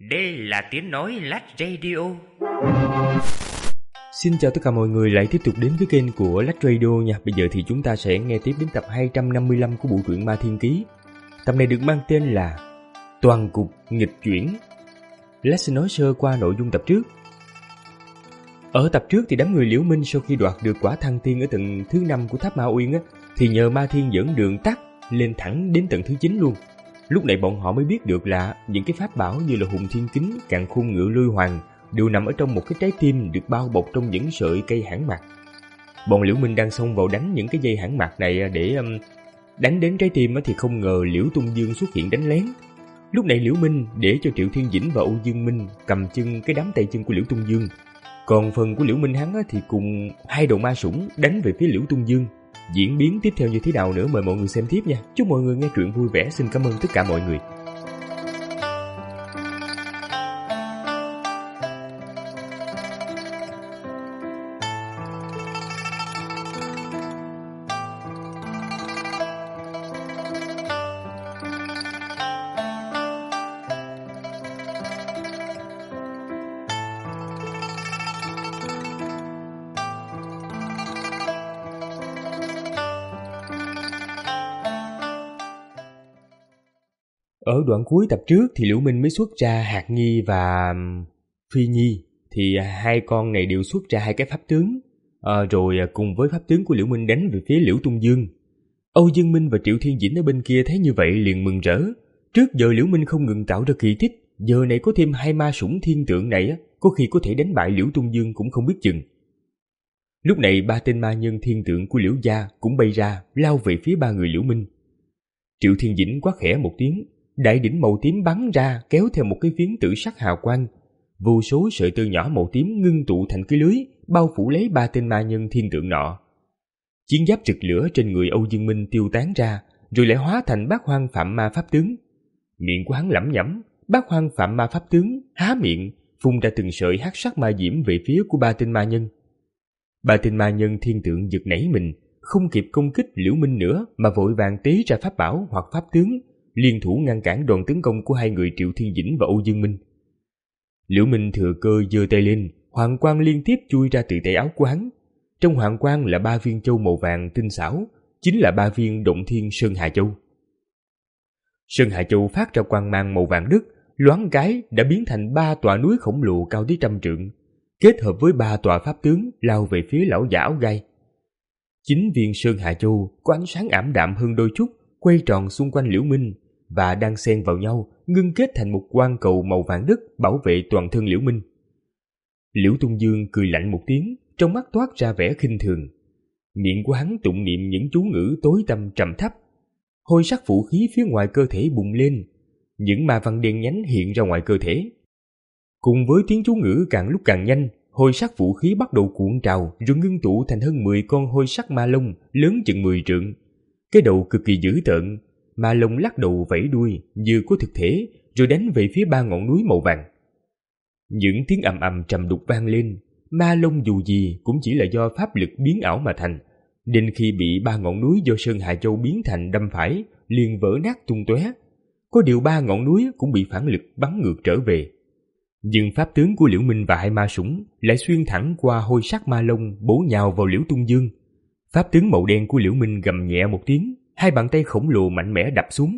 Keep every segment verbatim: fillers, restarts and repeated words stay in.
Đây là tiếng nói Lách Radio. Xin chào tất cả mọi người lại tiếp tục đến với kênh của Lách Radio nha. Bây giờ thì chúng ta sẽ nghe tiếp đến tập hai trăm năm mươi lăm của bộ truyện Ma Thiên Ký. Tập này được mang tên là Toàn cục nghịch chuyển. Lách sẽ nói sơ qua nội dung tập trước. Ở tập trước thì đám người Liễu Minh sau khi đoạt được quả thăng thiên ở tầng thứ năm của tháp Ma Uyên á, thì nhờ Ma Thiên dẫn đường tắt lên thẳng đến tầng thứ chín luôn. Lúc này bọn họ mới biết được là những cái pháp bảo như là Hùng Thiên Kính, Càn Khôn Ngự Lôi Hoàng đều nằm ở trong một cái trái tim được bao bọc trong những sợi cây hãn mạc. Bọn Liễu Minh đang xông vào đánh những cái dây hãn mạc này để um, đánh đến trái tim thì không ngờ Liễu Tung Dương xuất hiện đánh lén. Lúc này Liễu Minh để cho Triệu Thiên Dĩnh và Âu Dương Minh cầm chân cái đám tay chân của Liễu Tung Dương. Còn phần của Liễu Minh hắn thì cùng hai đầu ma sủng đánh về phía Liễu Tung Dương. Diễn biến tiếp theo như thế nào nữa mời mọi người xem tiếp nha. Chúc mọi người nghe truyện vui vẻ. Xin cảm ơn tất cả mọi người. Ở đoạn cuối tập trước thì Liễu Minh mới xuất ra Hạt Nhi và Phi Nhi. Thì hai con này đều xuất ra hai cái pháp tướng, à, rồi cùng với pháp tướng của Liễu Minh đánh về phía Liễu Tung Dương. Âu Dương Minh và Triệu Thiên Dĩnh ở bên kia thấy như vậy liền mừng rỡ. Trước giờ Liễu Minh không ngừng tạo ra kỳ tích, giờ này có thêm hai ma sủng thiên tượng này, có khi có thể đánh bại Liễu Tung Dương cũng không biết chừng. Lúc này ba tên ma nhân thiên tượng của Liễu gia cũng bay ra lao về phía ba người Liễu Minh. Triệu Thiên Dĩnh quát khẽ một tiếng, đại đỉnh màu tím bắn ra kéo theo một cái phiến tử sắc hào quang. Vô số sợi tơ nhỏ màu tím ngưng tụ thành cái lưới bao phủ lấy ba tên ma nhân thiên tượng nọ. Chiến giáp rực lửa trên người Âu Dương Minh tiêu tán ra, rồi lại hóa thành Bát Hoang Phạm Ma pháp tướng. Miệng của hắn lẩm nhẩm, Bát Hoang Phạm Ma pháp tướng há miệng phun ra từng sợi hắc sắc ma diễm về phía của ba tên ma nhân. Ba tên ma nhân thiên tượng giật nảy mình, không kịp công kích Liễu Minh nữa mà vội vàng tế ra pháp bảo hoặc pháp tướng, liên thủ ngăn cản đòn tấn công của hai người Triệu Thiên Dĩnh và Âu Dương Minh. Liễu Minh thừa cơ giơ tay lên, hoàng quang liên tiếp chui ra từ tay áo của hắn. Trong hoàng quang là ba viên châu màu vàng tinh xảo, chính là ba viên Động Thiên Sơn Hà Châu. Sơn Hà Châu phát ra quang mang màu vàng đất, loáng cái đã biến thành ba tòa núi khổng lồ cao tới trăm trượng, kết hợp với ba tòa pháp tướng lao về phía lão giả áo gai. Chính viên Sơn Hà Châu có ánh sáng ảm đạm hơn đôi chút, quay tròn xung quanh Liễu Minh và đang xen vào nhau, ngưng kết thành một quang cầu màu vàng đất bảo vệ toàn thân Liễu Minh. Liễu Tung Dương cười lạnh một tiếng, trong mắt toát ra vẻ khinh thường. Miệng của hắn tụng niệm những chú ngữ tối tăm trầm thấp. Hôi sắc vũ khí phía ngoài cơ thể bùng lên, những ma văn đen nhánh hiện ra ngoài cơ thể. Cùng với tiếng chú ngữ càng lúc càng nhanh, hôi sắc vũ khí bắt đầu cuộn trào rồi ngưng tụ thành hơn mười con hôi sắc ma lông lớn chừng mười trượng. Cái đầu cực kỳ dữ tợn, ma lông lắc đầu vẫy đuôi như có thực thể rồi đánh về phía ba ngọn núi màu vàng. Những tiếng ầm ầm trầm đục vang lên, ma lông dù gì cũng chỉ là do pháp lực biến ảo mà thành, nên khi bị ba ngọn núi do Sơn Hà Châu biến thành đâm phải liền vỡ nát tung tóe. Có điều ba ngọn núi cũng bị phản lực bắn ngược trở về. Nhưng pháp tướng của Liễu Minh và hai ma sủng lại xuyên thẳng qua hôi sắc ma lông bổ nhào vào Liễu Tung Dương. Pháp tướng màu đen của Liễu Minh gầm nhẹ một tiếng, hai bàn tay khổng lồ mạnh mẽ đập xuống.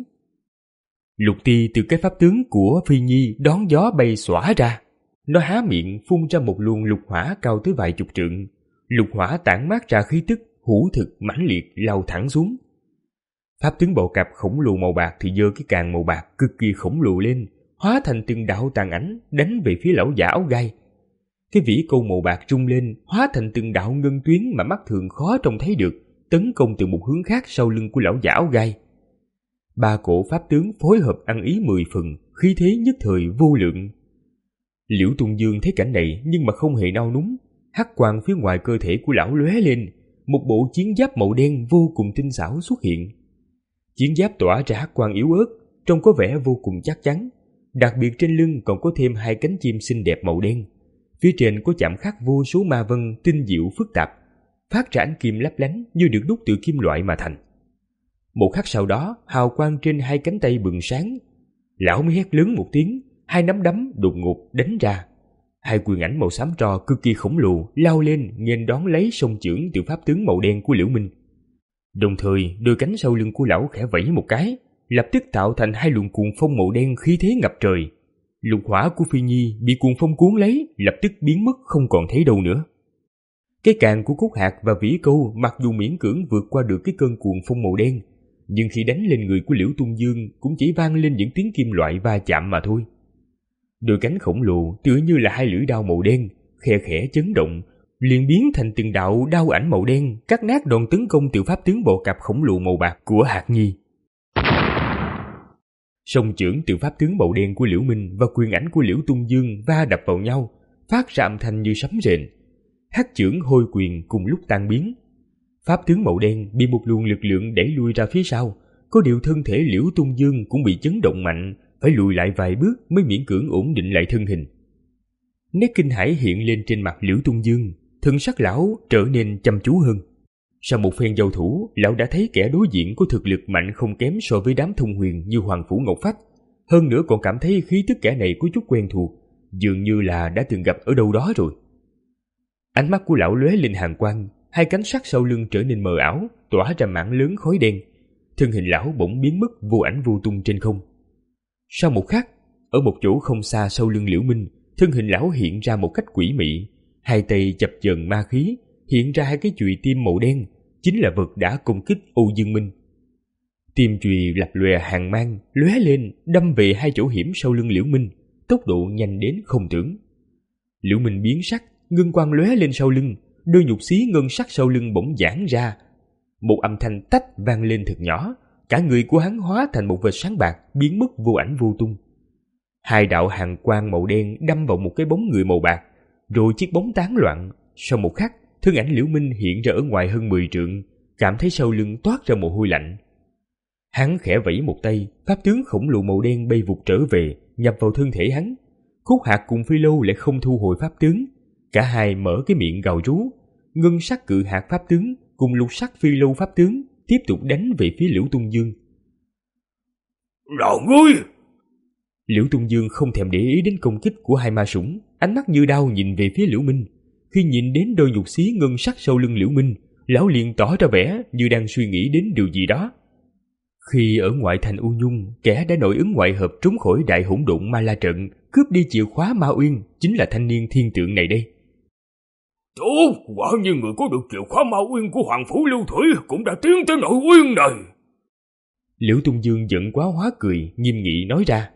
Lục ti từ cái pháp tướng của Phi Nhi đón gió bay xõa ra. Nó há miệng phun ra một luồng lục hỏa cao tới vài chục trượng. Lục hỏa tản mát ra khí tức hữu thực mãnh liệt lao thẳng xuống. Pháp tướng bọ cạp khổng lồ màu bạc thì giơ cái càng màu bạc cực kỳ khổng lồ lên, hóa thành từng đạo tàn ảnh đánh về phía lão giả áo gai. Cái vĩ câu màu bạc trung lên, hóa thành từng đạo ngân tuyến mà mắt thường khó trông thấy được, tấn công từ một hướng khác sau lưng của lão giả áo gai. Ba cổ pháp tướng phối hợp ăn ý mười phần, khí thế nhất thời vô lượng. Liễu Tung Dương thấy cảnh này nhưng mà không hề nao núng, hắc quang phía ngoài cơ thể của lão lóe lên, một bộ chiến giáp màu đen vô cùng tinh xảo xuất hiện. Chiến giáp tỏa ra hắc quang yếu ớt, trông có vẻ vô cùng chắc chắn. Đặc biệt trên lưng còn có thêm hai cánh chim xinh đẹp màu đen. Phía trên có chạm khắc vô số ma vân tinh diệu phức tạp, phát ra ánh kim lấp lánh như được đúc từ kim loại mà thành. Một khắc sau đó, hào quang trên hai cánh tay bừng sáng. Lão mới hét lớn một tiếng, hai nắm đấm đột ngột đánh ra. Hai quyền ảnh màu xám tro cực kỳ khổng lồ lao lên nghênh đón lấy song chưởng từ pháp tướng màu đen của Liễu Minh. Đồng thời, đôi cánh sau lưng của lão khẽ vẫy một cái, lập tức tạo thành hai luồng cuồng phong màu đen khí thế ngập trời. Lục hỏa của Phi Nhi bị cuồng phong cuốn lấy, lập tức biến mất không còn thấy đâu nữa. Cái càng của Cốt Hạc và Vĩ Câu mặc dù miễn cưỡng vượt qua được cái cơn cuồng phong màu đen, nhưng khi đánh lên người của Liễu Tung Dương cũng chỉ vang lên những tiếng kim loại va chạm mà thôi. Đôi cánh khổng lồ tựa như là hai lưỡi đao màu đen, khe khẽ chấn động, liền biến thành từng đạo đao ảnh màu đen cắt nát đòn tấn công từ pháp tướng bọ cạp khổng lồ màu bạc của Hạc Nhi. Song chưởng từ pháp tướng màu đen của Liễu Minh và quyền ảnh của Liễu Tung Dương va đập vào nhau, phát ra âm thanh như sấm rền. Hắc chưởng hôi quyền cùng lúc tan biến. Pháp tướng màu đen bị một luồng lực lượng đẩy lui ra phía sau, có điều thân thể Liễu Tung Dương cũng bị chấn động mạnh, phải lùi lại vài bước mới miễn cưỡng ổn định lại thân hình. Nét kinh hãi hiện lên trên mặt Liễu Tung Dương, thân sắc lão trở nên chăm chú hơn. Sau một phen giao thủ, lão đã thấy kẻ đối diện có thực lực mạnh không kém so với đám thông huyền như Hoàng Phủ Ngọc Phách, hơn nữa còn cảm thấy khí tức kẻ này có chút quen thuộc, dường như là đã từng gặp ở đâu đó rồi. Ánh mắt của lão lóe lên hàn quang, hai cánh sắt sau lưng trở nên mờ ảo, tỏa ra mảng lớn khói đen. Thân hình lão bỗng biến mất vô ảnh vô tung trên không. Sau một khắc, ở một chỗ không xa sau lưng Liễu Minh, thân hình lão hiện ra một cách quỷ mị, hai tay chập chờn ma khí, hiện ra hai cái chùy tim màu đen, chính là vật đã công kích Âu Dương Minh. Tim chùy lập lòe hàn mang, lóe lên, đâm về hai chỗ hiểm sau lưng Liễu Minh, tốc độ nhanh đến không tưởng. Liễu Minh biến sắc, ngân quang lóe lên sau lưng, đôi nhục xí ngân sắc sau lưng bỗng giãn ra. Một âm thanh tách vang lên thật nhỏ, cả người của hắn hóa thành một vệt sáng bạc, biến mất vô ảnh vô tung. Hai đạo hàn quang màu đen đâm vào một cái bóng người màu bạc, rồi chiếc bóng tán loạn. Sau một khắc, thân ảnh Liễu Minh hiện ra ở ngoài hơn mười trượng, cảm thấy sau lưng toát ra mồ hôi lạnh. Hắn khẽ vẫy một tay, pháp tướng khổng lồ màu đen bay vụt trở về, nhập vào thân thể hắn. Khúc Hạc cùng Phi Lâu lại không thu hồi pháp tướng, cả hai mở cái miệng gào rú. Ngân sắc cự hạt pháp tướng cùng lục sắc Phi Lâu pháp tướng tiếp tục đánh về phía Liễu Tung Dương. Là ngươi! Liễu Tung Dương không thèm để ý đến công kích của hai ma sủng, ánh mắt như đao nhìn về phía Liễu Minh. Khi nhìn đến đôi nhục xí ngân sắc sau lưng Liễu Minh, lão liền tỏ ra vẻ như đang suy nghĩ đến điều gì đó. Khi ở ngoại thành U Nhung, kẻ đã nội ứng ngoại hợp trốn khỏi đại hỗn độn ma la trận, cướp đi chìa khóa Ma Uyên, chính là thanh niên thiên tượng này đây. Tốt, quả nhiên người có được chìa khóa Ma Uyên của Hoàng Phủ Lưu Thủy cũng đã tiến tới nội uyên này. Liễu Tung Dương giận quá hóa cười, nghiêm nghị nói ra.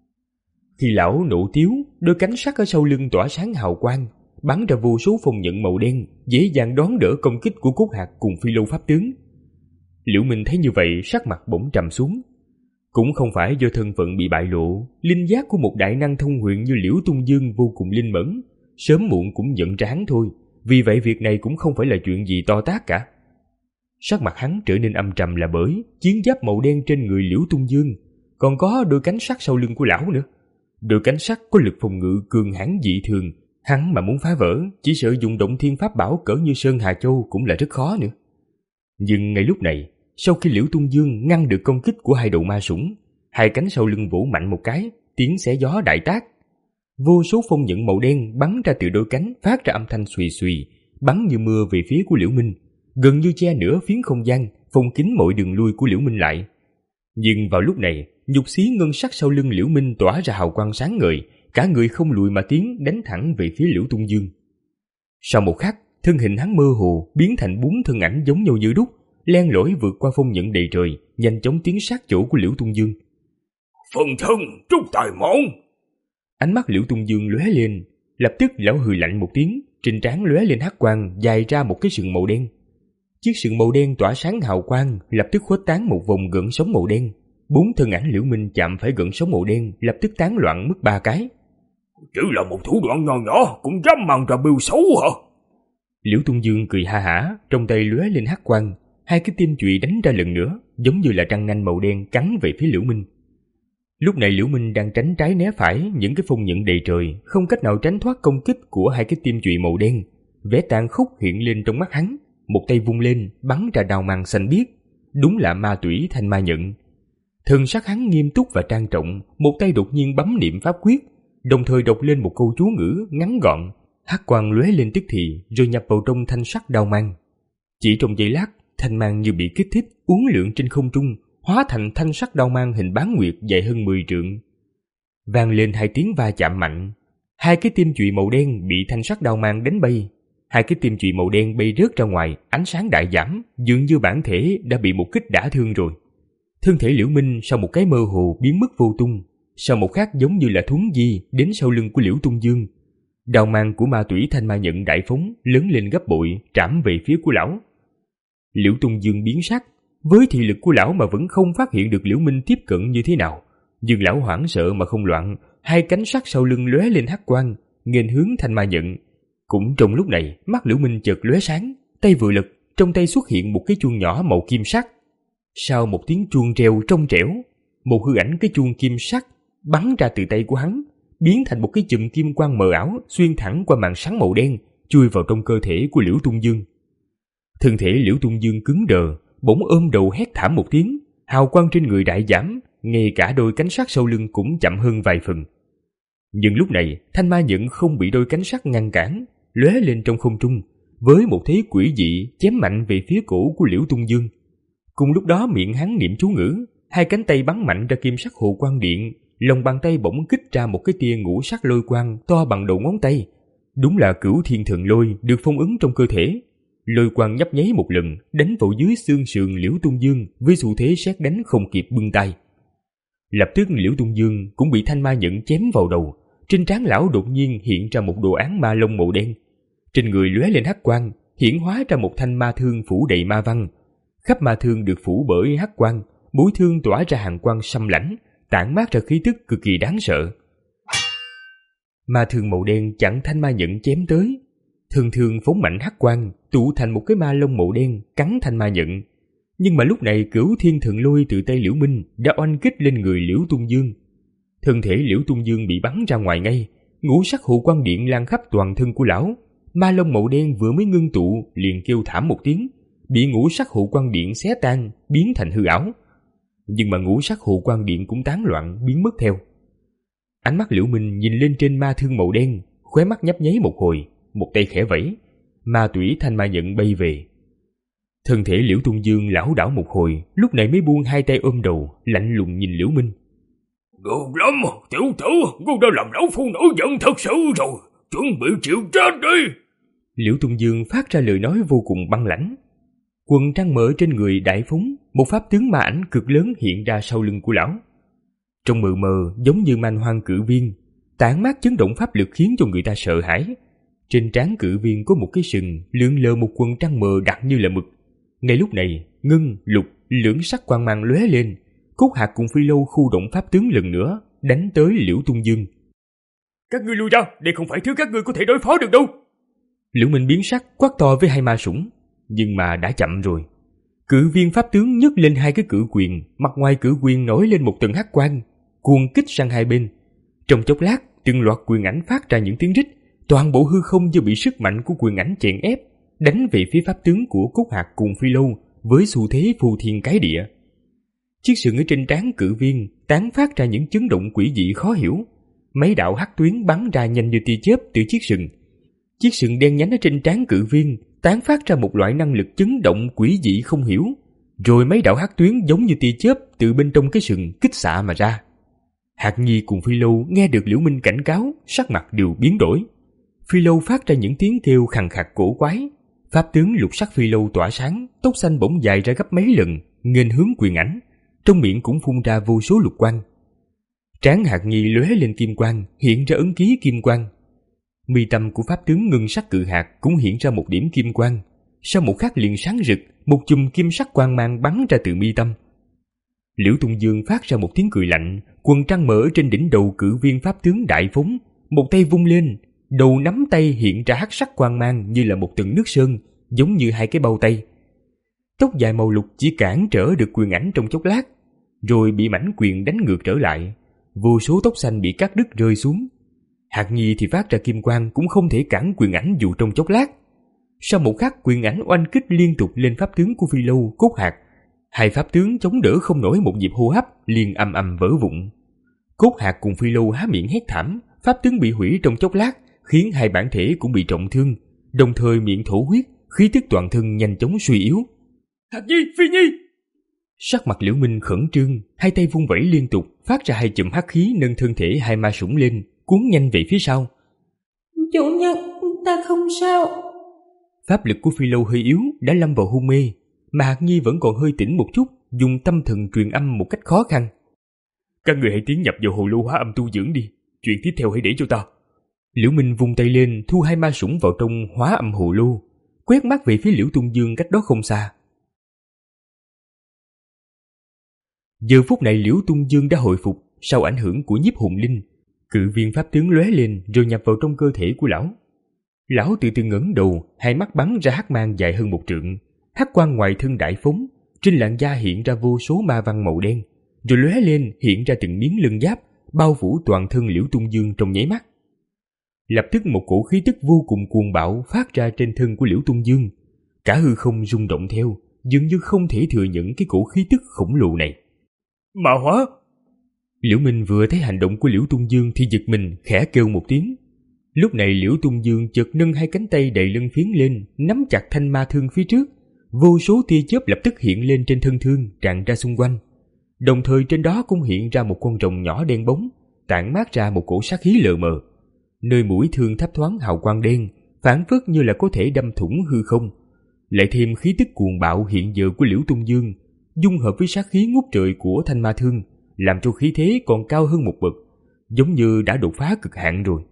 Khi lão nộ tiếu, đôi cánh sắt ở sau lưng tỏa sáng hào quang, bắn ra vô số phong nhận màu đen, dễ dàng đón đỡ công kích của Cốt Hạc cùng Phi Lâu pháp tướng. Liễu Minh thấy như vậy, sắc mặt bỗng trầm xuống. Cũng không phải do thân phận bị bại lộ, linh giác của một đại năng thông huyền như Liễu Tung Dương vô cùng linh mẫn, sớm muộn cũng nhận ra hắn thôi, vì vậy việc này cũng không phải là chuyện gì to tát cả. Sắc mặt hắn trở nên âm trầm là bởi chiến giáp màu đen trên người Liễu Tung Dương, còn có đôi cánh sắt sau lưng của lão nữa. Đôi cánh sắt có lực phòng ngự cường hãn dị thường, hắn mà muốn phá vỡ, chỉ sợ dùng động thiên pháp bảo cỡ như Sơn Hà Châu cũng là rất khó nữa. Nhưng ngay lúc này, sau khi Liễu Tung Dương ngăn được công kích của hai đầu ma sủng, hai cánh sau lưng vỗ mạnh một cái, tiếng xé gió đại tác. Vô số phong nhận màu đen bắn ra từ đôi cánh, phát ra âm thanh xùy xùy, bắn như mưa về phía của Liễu Minh, gần như che nửa phiến không gian, phong kín mọi đường lui của Liễu Minh lại. Nhưng vào lúc này, nhục xí ngân sắc sau lưng Liễu Minh tỏa ra hào quang sáng ngời, cả người không lùi mà tiến, đánh thẳng về phía Liễu Tung Dương. Sau một khắc, thân hình hắn mơ hồ biến thành bốn thân ảnh giống nhau như đúc, len lỏi vượt qua phong nhận đầy trời, nhanh chóng tiến sát chỗ của Liễu Tung Dương. Phần thân trúc tài môn! Ánh mắt Liễu Tung Dương lóe lên, lập tức lão hừ lạnh một tiếng, trên trán lóe lên hắc quang, dài ra một cái sừng màu đen. Chiếc sừng màu đen tỏa sáng hào quang, lập tức khuếch tán một vòng gợn sóng màu đen. Bốn thân ảnh Liễu Minh chạm phải gợn sóng màu đen, lập tức tán loạn mất ba cái. Chỉ là một thủ đoạn nhỏ nhỏ cũng dám mang ra bêu xấu hả? Liễu Tung Dương cười ha hả, trong tay lóe lên hắc quang, hai cái tim chùy đánh ra lần nữa, giống như là răng nanh màu đen cắn về phía Liễu Minh. Lúc này Liễu Minh đang tránh trái né phải những cái phong nhận đầy trời, không cách nào tránh thoát công kích của hai cái tim chùy màu đen. Vẻ tàn khốc hiện lên trong mắt hắn, một tay vung lên bắn ra đao mang xanh biếc, đúng là ma tủy thanh ma nhận. Thần sắc hắn nghiêm túc và trang trọng, một tay đột nhiên bấm niệm pháp quyết, đồng thời đọc lên một câu chú ngữ ngắn gọn. Hắc quang lóe lên tức thì, rồi nhập vào trong thanh sắc đao mang. Chỉ trong giây lát, thanh mang như bị kích thích, uốn lượn trên không trung, hóa thành thanh sắc đao mang hình bán nguyệt dài hơn mười trượng. Vang lên hai tiếng va chạm mạnh, hai cái tim chùy màu đen bị thanh sắc đao mang đánh bay. Hai cái tim chùy màu đen bay rớt ra ngoài, ánh sáng đại giảm, dường như bản thể đã bị một kích đả thương rồi. Thân thể Liễu Minh sau một cái mơ hồ biến mất vô tung, sau một khắc giống như là thuấn di đến sau lưng của Liễu Tung Dương. Đao mang của ma tủy thanh ma nhận đại phóng lớn lên gấp bội, trảm về phía của lão. Liễu Tung Dương biến sắc, với thị lực của lão mà vẫn không phát hiện được Liễu Minh tiếp cận như thế nào. Nhưng lão hoảng sợ mà không loạn, hai cánh sắt sau lưng lóe lên hắc quang, nghênh hướng thanh ma nhận. Cũng trong lúc này, mắt Liễu Minh chợt lóe sáng, tay vừa lật, trong tay xuất hiện một cái chuông nhỏ màu kim sắc. Sau một tiếng chuông reo trong trẻo, một hư ảnh cái chuông kim sắc bắn ra từ tay của hắn, biến thành một cái chùm kim quang mờ ảo xuyên thẳng qua màn sáng màu đen, chui vào trong cơ thể của Liễu Tung Dương. Thân thể Liễu Tung Dương cứng đờ, bỗng ôm đầu hét thảm một tiếng, hào quang trên người đại giảm, ngay cả đôi cánh sắt sau lưng cũng chậm hơn vài phần. Nhưng lúc này, thanh ma nhận không bị đôi cánh sắt ngăn cản, lóe lên trong không trung, với một thế quỷ dị chém mạnh về phía cổ của Liễu Tung Dương. Cùng lúc đó miệng hắn niệm chú ngữ, hai cánh tay bắn mạnh ra kim sắc hồ quang điện, lòng bàn tay bỗng kích ra một cái tia ngũ sắc lôi quang to bằng đầu ngón tay. Đúng là Cửu Thiên Thần Lôi được phong ấn trong cơ thể. Lôi quang nhấp nháy một lần, đánh vào dưới xương sườn Liễu Tung Dương với xu thế sét đánh không kịp bưng tay. Lập tức Liễu Tung Dương cũng bị thanh ma nhận chém vào đầu. Trên trán lão đột nhiên hiện ra một đồ án ma lông màu đen. Trên người lóe lên hắc quang, hiển hóa ra một thanh ma thương phủ đầy ma văn. Khắp ma thương được phủ bởi hắc quang, mũi thương tỏa ra hàng quang sâm lãnh, tản mát ra khí tức cực kỳ đáng sợ. Ma thương màu đen chặn thanh ma nhận chém tới, thường thường phóng mạnh hắc quang tụ thành một cái ma lông màu đen cắn thanh ma nhận. Nhưng mà lúc này Cửu Thiên Thần Lôi từ tay Liễu Minh đã oanh kích lên người Liễu Tung Dương. Thân thể Liễu Tung Dương bị bắn ra ngoài ngay, ngũ sắc hồ quang điện lan khắp toàn thân của lão. Ma lông màu đen vừa mới ngưng tụ liền kêu thảm một tiếng, bị ngũ sắc hồ quang điện xé tan, biến thành hư ảo. Nhưng mà ngũ sắc hồ quang điện cũng tán loạn biến mất theo. Ánh mắt Liễu Minh nhìn lên trên ma thương màu đen, khóe mắt nhấp nháy một hồi, một tay khẽ vẫy, ma tủy thanh ma nhận bay về. Thân thể Liễu Tung Dương lảo đảo một hồi, lúc này mới buông hai tay ôm đầu, lạnh lùng nhìn Liễu Minh. Được lắm, tiểu tử, ngươi đã làm lão phu nổi giận thật sự rồi, chuẩn bị chịu chết đi. Liễu Tung Dương phát ra lời nói vô cùng băng lãnh. Quần trăng mở trên người đại phóng, một pháp tướng ma ảnh cực lớn hiện ra sau lưng của lão. Trong mờ mờ giống như man hoang cự viên, tản mát chấn động pháp lực khiến cho người ta sợ hãi. Trên trán cự viên có một cái sừng lượn lờ một quần trăng mờ đặc như là mực. Ngay lúc này, ngân, lục, lưỡng sắc quang mang lóe lên, Cốt Hạc cùng Phi Lâu khu động pháp tướng lần nữa, đánh tới Liễu Tung Dương. Các ngươi lui ra, đây không phải thứ các ngươi có thể đối phó được đâu. Liễu Minh biến sắc quát to với hai ma sủng, nhưng mà đã chậm rồi. Cự viên pháp tướng nhấc lên hai cái cự quyền, mặt ngoài cự quyền nổi lên một tầng hắc quang, cuồng kích sang hai bên. Trong chốc lát, từng loạt quyền ảnh phát ra những tiếng rít, toàn bộ hư không như bị sức mạnh của quyền ảnh chèn ép, đánh về phía pháp tướng của Cốt Hạc cùng Phi Lâu với xu thế phù thiên cái địa. Chiếc sừng ở trên trán cự viên tán phát ra những chấn động quỷ dị khó hiểu. Mấy đạo hắc tuyến bắn ra nhanh như tia chớp từ chiếc sừng. Chiếc sừng đen nhánh ở trên trán cự viên tán phát ra một loại năng lực chấn động quỷ dị không hiểu. Rồi mấy đạo hắc tuyến giống như tia chớp từ bên trong cái sừng kích xạ mà ra. Hạc Nhi cùng Phi Lâu nghe được Liễu Minh cảnh cáo, sắc mặt đều biến đổi. Phi Lâu phát ra những tiếng kêu khàn khạc cổ quái. Pháp tướng lục sắc Phi Lâu tỏa sáng, tóc xanh bỗng dài ra gấp mấy lần, nghênh hướng quyền ảnh, trong miệng cũng phun ra vô số lục quang. Trán Hạc Nhi lóe lên kim quang, hiện ra ấn ký kim quang. Mi tâm của pháp tướng ngân sắc cự hạt cũng hiện ra một điểm kim quang. Sau một khắc liền sáng rực, một chùm kim sắc quang mang bắn ra từ mi tâm. Liễu Tung Dương phát ra một tiếng cười lạnh, quần trăng mở trên đỉnh đầu cự viên pháp tướng đại phóng, một tay vung lên, đầu nắm tay hiện ra hắc sắc quang mang như là một tầng nước sơn, giống như hai cái bao tay. Tóc dài màu lục chỉ cản trở được quyền ảnh trong chốc lát, rồi bị mảnh quyền đánh ngược trở lại, vô số tóc xanh bị cắt đứt rơi xuống. Hạc Nhi thì phát ra kim quang cũng không thể cản quyền ảnh dù trong chốc lát. Sau một khắc quyền ảnh oanh kích liên tục lên pháp tướng của Phi Lâu, Cốt Hạc. Hai pháp tướng chống đỡ không nổi một nhịp hô hấp, liền ầm ầm vỡ vụn. Cốt Hạc cùng Phi Lâu há miệng hét thảm, pháp tướng bị hủy trong chốc lát, khiến hai bản thể cũng bị trọng thương, đồng thời miệng thổ huyết, khí tức toàn thân nhanh chóng suy yếu. Hạc Nhi, Phi Nhi! Sắc mặt Liễu Minh khẩn trương, hai tay vung vẩy liên tục, phát ra hai chùm hắc khí nâng thân thể hai ma sủng lên, cuốn nhanh về phía sau. Chủ nhân, ta không sao. Pháp lực của Phi Lâu hơi yếu, đã lâm vào hôn mê, mà Hạc Nhi vẫn còn hơi tỉnh một chút, dùng tâm thần truyền âm một cách khó khăn. Các người hãy tiến nhập vào hồ lô hóa âm tu dưỡng đi, chuyện tiếp theo hãy để cho ta. Liễu Minh vung tay lên, thu hai ma sủng vào trong hóa âm hồ lô, quét mắt về phía Liễu Tung Dương cách đó không xa. Giờ phút này Liễu Tung Dương đã hồi phục sau ảnh hưởng của nhiếp hồn linh, cự viên pháp tướng lóe lên rồi nhập vào trong cơ thể của lão. Lão từ từ ngẩng đầu, hai mắt bắn ra hắc mang dài hơn một trượng, hắc quang ngoài thân đại phóng, trên làn da hiện ra vô số ma văn màu đen, rồi lóe lên hiện ra từng miếng lân giáp, bao phủ toàn thân Liễu Tung Dương trong nháy mắt. Lập tức một cổ khí tức vô cùng cuồng bạo phát ra trên thân của Liễu Tung Dương, cả hư không rung động theo, dường như không thể thừa nhận cái cổ khí tức khổng lồ này. Ma hóa! Liễu Minh vừa thấy hành động của Liễu Tung Dương thì giật mình, khẽ kêu một tiếng. Lúc này Liễu Tung Dương chợt nâng hai cánh tay đầy lưng phiến lên, nắm chặt thanh ma thương phía trước, vô số tia chớp lập tức hiện lên trên thân thương, tràn ra xung quanh. Đồng thời trên đó cũng hiện ra một con rồng nhỏ đen bóng, tản mát ra một cổ sát khí lờ mờ. Nơi mũi thương thấp thoáng hào quang đen, phảng phất như là có thể đâm thủng hư không. Lại thêm khí tức cuồng bạo hiện giờ của Liễu Tung Dương, dung hợp với sát khí ngút trời của thanh ma thương, làm cho khí thế còn cao hơn một bậc, giống như đã đột phá cực hạn rồi.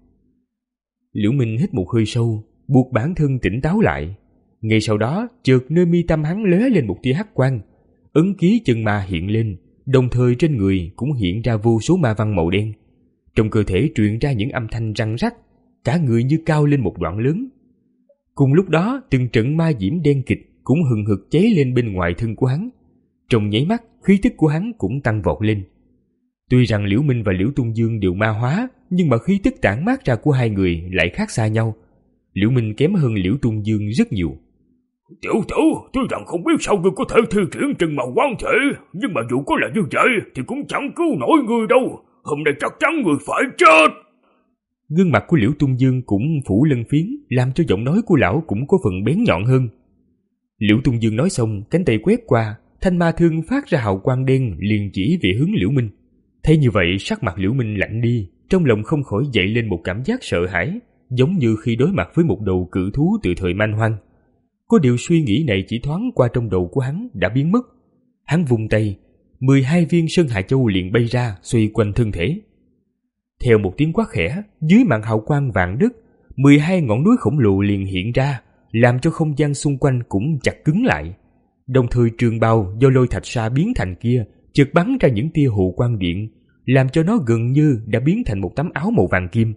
Liễu Minh hít một hơi sâu, buộc bản thân tỉnh táo lại. Ngay sau đó, chợt nơi mi tâm hắn lóe lên một tia hắc quang, ấn ký chân ma hiện lên, đồng thời trên người cũng hiện ra vô số ma văn màu đen. Trong cơ thể truyền ra những âm thanh răng rắc, cả người như cao lên một đoạn lớn. Cùng lúc đó, từng trận ma diễm đen kịt cũng hừng hực cháy lên bên ngoài thân của hắn. Trong nháy mắt, khí tức của hắn cũng tăng vọt lên. Tuy rằng Liễu Minh và Liễu Tung Dương đều ma hóa, nhưng mà khí tức tản mát ra của hai người lại khác xa nhau. Liễu Minh kém hơn Liễu Tung Dương rất nhiều. Tiểu tử, tuy rằng không biết sao ngươi có thể thi triển trừng màu quan thể, nhưng mà dù có là như vậy thì cũng chẳng cứu nổi ngươi đâu. Hôm nay chắc chắn ngươi phải chết. Gương mặt của Liễu Tung Dương cũng phủ lân phiến, làm cho giọng nói của lão cũng có phần bén nhọn hơn. Liễu Tung Dương nói xong, cánh tay quét qua, thanh ma thương phát ra hào quang đen liền chỉ về hướng Liễu Minh. Thấy như vậy, sắc mặt Liễu Minh lạnh đi, trong lòng không khỏi dậy lên một cảm giác sợ hãi, giống như khi đối mặt với một đầu cự thú từ thời man hoang. Có điều suy nghĩ này chỉ thoáng qua trong đầu của hắn đã biến mất. Hắn vung tay, mười hai viên Sơn Hà Châu liền bay ra, xoay quanh thân thể. Theo một tiếng quát khẽ, dưới màn hào quang vàng đứt, mười hai ngọn núi khổng lồ liền hiện ra, làm cho không gian xung quanh cũng chặt cứng lại. Đồng thời trường bào do lôi thạch sa biến thành kia chợt bắn ra những tia hồ quang điện, làm cho nó gần như đã biến thành một tấm áo màu vàng kim.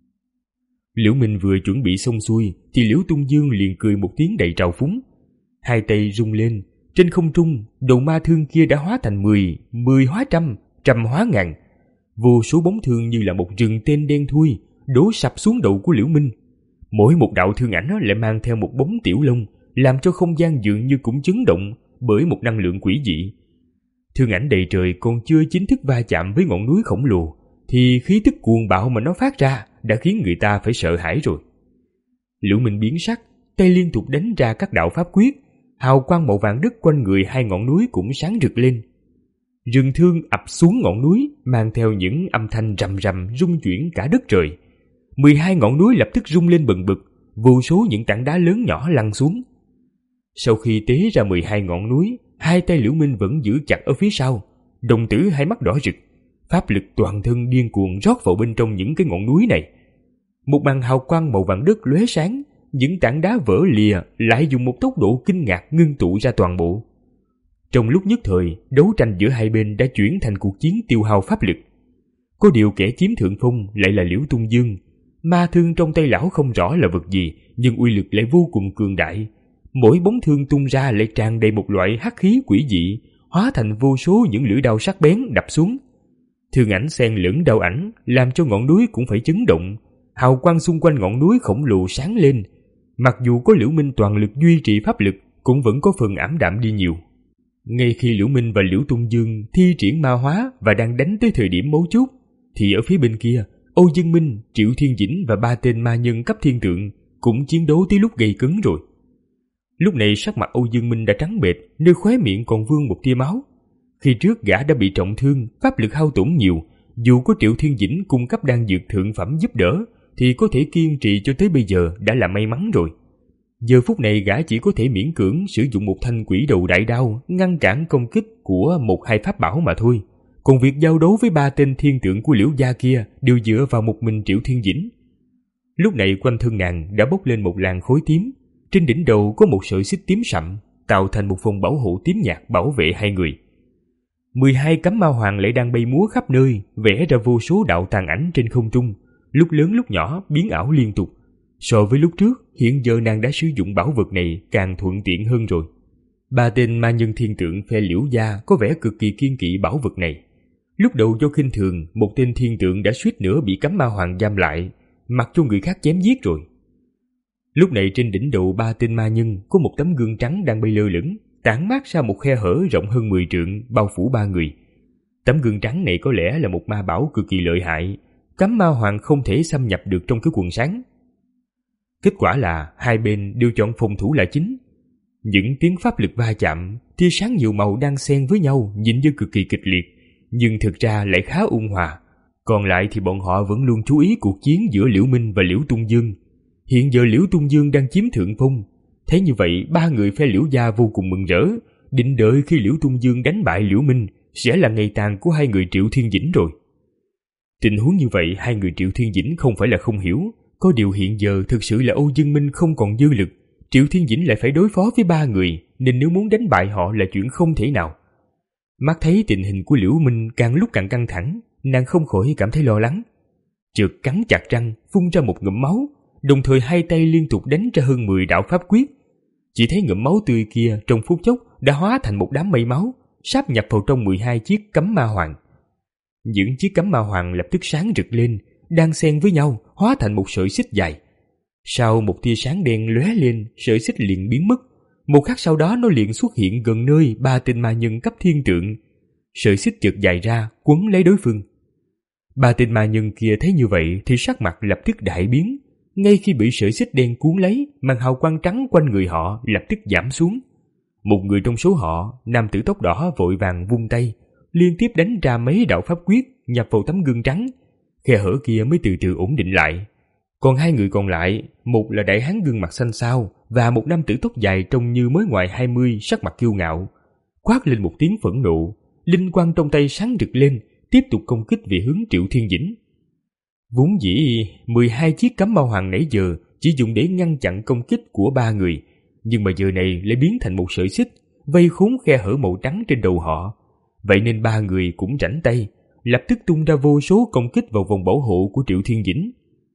Liễu Minh vừa chuẩn bị xong xuôi thì Liễu Tung Dương liền cười một tiếng đầy trào phúng. Hai tay rung lên, trên không trung, đầu ma thương kia đã hóa thành mười, mười hóa trăm, trăm hóa ngàn. Vô số bóng thương như là một rừng tên đen thui đổ sập xuống đầu của Liễu Minh. Mỗi một đạo thương ảnh lại mang theo một bóng tiểu long, làm cho không gian dường như cũng chấn động bởi một năng lượng quỷ dị. Thương ảnh đầy trời còn chưa chính thức va chạm với ngọn núi khổng lồ thì khí tức cuồng bạo mà nó phát ra đã khiến người ta phải sợ hãi rồi. Liễu Minh biến sắc, tay liên tục đánh ra các đạo pháp quyết, hào quang màu vàng đứt quanh người hai ngọn núi cũng sáng rực lên. Rừng thương ập xuống ngọn núi mang theo những âm thanh rầm rầm rung chuyển cả đất trời. mười hai ngọn núi lập tức rung lên bần bật, vô số những tảng đá lớn nhỏ lăn xuống. Sau khi tế ra mười hai ngọn núi, hai tay Liễu Minh vẫn giữ chặt ở phía sau, đồng tử hai mắt đỏ rực, pháp lực toàn thân điên cuồng rót vào bên trong những cái ngọn núi này. Một màn hào quang màu vàng đất lóe sáng, những tảng đá vỡ lìa lại dùng một tốc độ kinh ngạc ngưng tụ ra toàn bộ. Trong lúc nhất thời, đấu tranh giữa hai bên đã chuyển thành cuộc chiến tiêu hao pháp lực. Có điều kẻ chiếm thượng phong lại là Liễu Tung Dương. Ma thương trong tay lão không rõ là vật gì, nhưng uy lực lại vô cùng cường đại. Mỗi bóng thương tung ra lại tràn đầy một loại hắc khí quỷ dị, hóa thành vô số những lưỡi đao sắc bén đập xuống. Thương ảnh xen lẫn đao ảnh, làm cho ngọn núi cũng phải chấn động. Hào quang xung quanh ngọn núi khổng lồ sáng lên. Mặc dù có Liễu Minh toàn lực duy trì pháp lực, cũng vẫn có phần ảm đạm đi nhiều. Ngay khi Liễu Minh và Liễu Tung Dương thi triển ma hóa và đang đánh tới thời điểm mấu chốt, thì ở phía bên kia, Âu Dương Minh, Triệu Thiên Dĩnh và ba tên ma nhân cấp thiên tượng cũng chiến đấu tới lúc gay cấn rồi. Lúc này sắc mặt Âu Dương Minh đã trắng bệch, nơi khóe miệng còn vương một tia máu. Khi trước gã đã bị trọng thương, pháp lực hao tổn nhiều, dù có Triệu Thiên Dĩnh cung cấp đan dược thượng phẩm giúp đỡ, thì có thể kiên trì cho tới bây giờ đã là may mắn rồi. Giờ phút này gã chỉ có thể miễn cưỡng sử dụng một thanh quỷ đầu đại đao ngăn cản công kích của một hai pháp bảo mà thôi. Còn việc giao đấu với ba tên thiên tượng của Liễu gia kia đều dựa vào một mình Triệu Thiên Dĩnh. Lúc này quanh thân nàng đã bốc lên một làn khói tím, trên đỉnh đầu có một sợi xích tím sậm, tạo thành một vòng bảo hộ tím nhạt bảo vệ hai người. mười hai cánh ma hoàng lại đang bay múa khắp nơi, vẽ ra vô số đạo tàn ảnh trên không trung, lúc lớn lúc nhỏ biến ảo liên tục. So với lúc trước, hiện giờ nàng đã sử dụng bảo vật này càng thuận tiện hơn rồi. Ba tên ma nhân thiên tượng phe Liễu gia có vẻ cực kỳ kiên kỵ bảo vật này. Lúc đầu do khinh thường, một tên thiên tượng đã suýt nữa bị cấm ma hoàng giam lại, mặc cho người khác chém giết rồi. Lúc này trên đỉnh đầu ba tên ma nhân có một tấm gương trắng đang bay lơ lửng, tản mát ra một khe hở rộng hơn mười trượng bao phủ ba người. Tấm gương trắng này có lẽ là một ma bảo cực kỳ lợi hại, cấm ma hoàng không thể xâm nhập được trong cái quần sáng. Kết quả là hai bên đều chọn phòng thủ là chính. Những tiếng pháp lực va chạm, tia sáng nhiều màu đang xen với nhau nhìn như cực kỳ kịch liệt, nhưng thực ra lại khá ôn hòa. Còn lại thì bọn họ vẫn luôn chú ý cuộc chiến giữa Liễu Minh và Liễu Tung Dương. Hiện giờ Liễu Tung Dương đang chiếm thượng phong. Thấy như vậy, ba người phe Liễu gia vô cùng mừng rỡ, định đợi khi Liễu Tung Dương đánh bại Liễu Minh sẽ là ngày tàn của hai người Triệu Thiên Dĩnh rồi. Tình huống như vậy hai người Triệu Thiên Dĩnh không phải là không hiểu, có điều hiện giờ thực sự là Âu Dương Minh không còn dư lực, Triệu Thiên Dĩnh lại phải đối phó với ba người, nên nếu muốn đánh bại họ là chuyện không thể nào. Mắt thấy tình hình của Liễu Minh càng lúc càng căng thẳng, nàng không khỏi cảm thấy lo lắng. Chợt cắn chặt răng, phun ra một ngụm máu, đồng thời hai tay liên tục đánh ra hơn mười đạo pháp quyết. Chỉ thấy ngụm máu tươi kia trong phút chốc đã hóa thành một đám mây máu, sáp nhập vào trong mười hai chiếc cấm ma hoàng. Những chiếc cấm ma hoàng lập tức sáng rực lên, đang xen với nhau hóa thành một sợi xích dài. Sau một tia sáng đen lóe lên, sợi xích liền biến mất. Một khắc sau đó nó liền xuất hiện gần nơi ba tên ma nhân cấp thiên tượng. Sợi xích chợt dài ra quấn lấy đối phương. Ba tên ma nhân kia thấy như vậy thì sắc mặt lập tức đại biến. Ngay khi bị sợi xích đen cuốn lấy, màn hào quang trắng quanh người họ lập tức giảm xuống. Một người trong số họ, nam tử tóc đỏ vội vàng vung tay, liên tiếp đánh ra mấy đạo pháp quyết nhập vào tấm gương trắng. Khe hở kia mới từ từ ổn định lại. Còn hai người còn lại, một là đại hán gương mặt xanh xao và một nam tử tóc dài trông như mới ngoài hai mươi, sắc mặt kiêu ngạo, quát lên một tiếng phẫn nộ, linh quang trong tay sáng rực lên, tiếp tục công kích về hướng Triệu Thiên Dĩnh. Vốn dĩ mười hai chiếc cấm ma hoàng nãy giờ chỉ dùng để ngăn chặn công kích của ba người, nhưng mà giờ này lại biến thành một sợi xích vây khốn khe hở màu trắng trên đầu họ. Vậy nên ba người cũng rảnh tay, lập tức tung ra vô số công kích vào vòng bảo hộ của Triệu Thiên Dĩnh.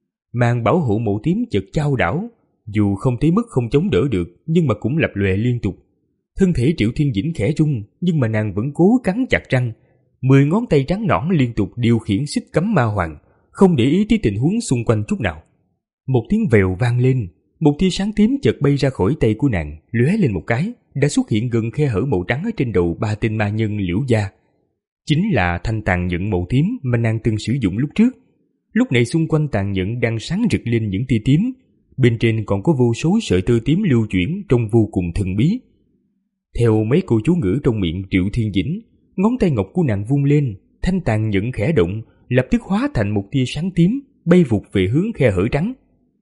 Màn bảo hộ màu tím chợt chao đảo, dù không tới mức không chống đỡ được nhưng mà cũng lập lòe liên tục. Thân thể Triệu Thiên Dĩnh khẽ rung, nhưng mà nàng vẫn cố cắn chặt răng. Mười ngón tay trắng nõn liên tục điều khiển xích cấm ma hoàng, không để ý tới tình huống xung quanh chút nào. Một tiếng vèo vang lên, một tia sáng tím chợt bay ra khỏi tay của nàng, lóe lên một cái, đã xuất hiện gần khe hở màu trắng ở trên đầu ba tên ma nhân Liễu gia. Chính là thanh tàn nhẫn màu tím mà nàng từng sử dụng lúc trước. Lúc này xung quanh tàn nhẫn đang sáng rực lên những tia tím, bên trên còn có vô số sợi tơ tím lưu chuyển trông vô cùng thần bí. Theo mấy câu chú ngữ trong miệng Triệu Thiên Dĩnh, ngón tay ngọc của nàng vung lên, thanh tàn nhẫn khẽ động, lập tức hóa thành một tia sáng tím, bay vụt về hướng khe hở trắng.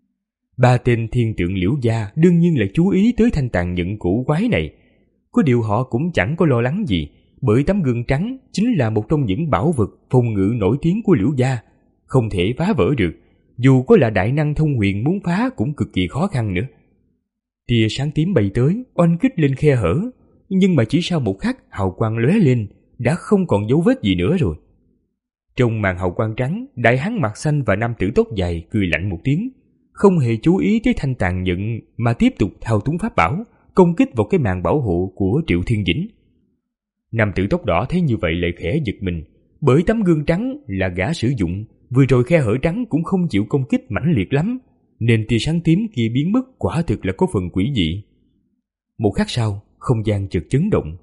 Ba tên thiên tượng Liễu gia đương nhiên là chú ý tới thanh tàn nhẫn cổ quái này. Có điều họ cũng chẳng có lo lắng gì, bởi tấm gương trắng chính là một trong những bảo vật phòng ngự nổi tiếng của Liễu gia, không thể phá vỡ được, dù có là đại năng thông huyền muốn phá cũng cực kỳ khó khăn nữa. Tia sáng tím bay tới, oanh kích lên khe hở, nhưng mà chỉ sau một khắc hào quang lóe lên, đã không còn dấu vết gì nữa rồi. Trong màn hào quang trắng, đại hán mặt xanh và nam tử tóc dài cười lạnh một tiếng, không hề chú ý tới thanh tàn nhẫn mà tiếp tục thao túng pháp bảo, công kích vào cái màn bảo hộ của Triệu Thiên Dĩnh. Nam tử tóc đỏ thấy như vậy lại khẽ giật mình, bởi tấm gương trắng là gã sử dụng, vừa rồi khe hở trắng cũng không chịu công kích mãnh liệt lắm, nên tia sáng tím kia biến mất quả thực là có phần quỷ dị. Một khắc sau, không gian chợt chấn động,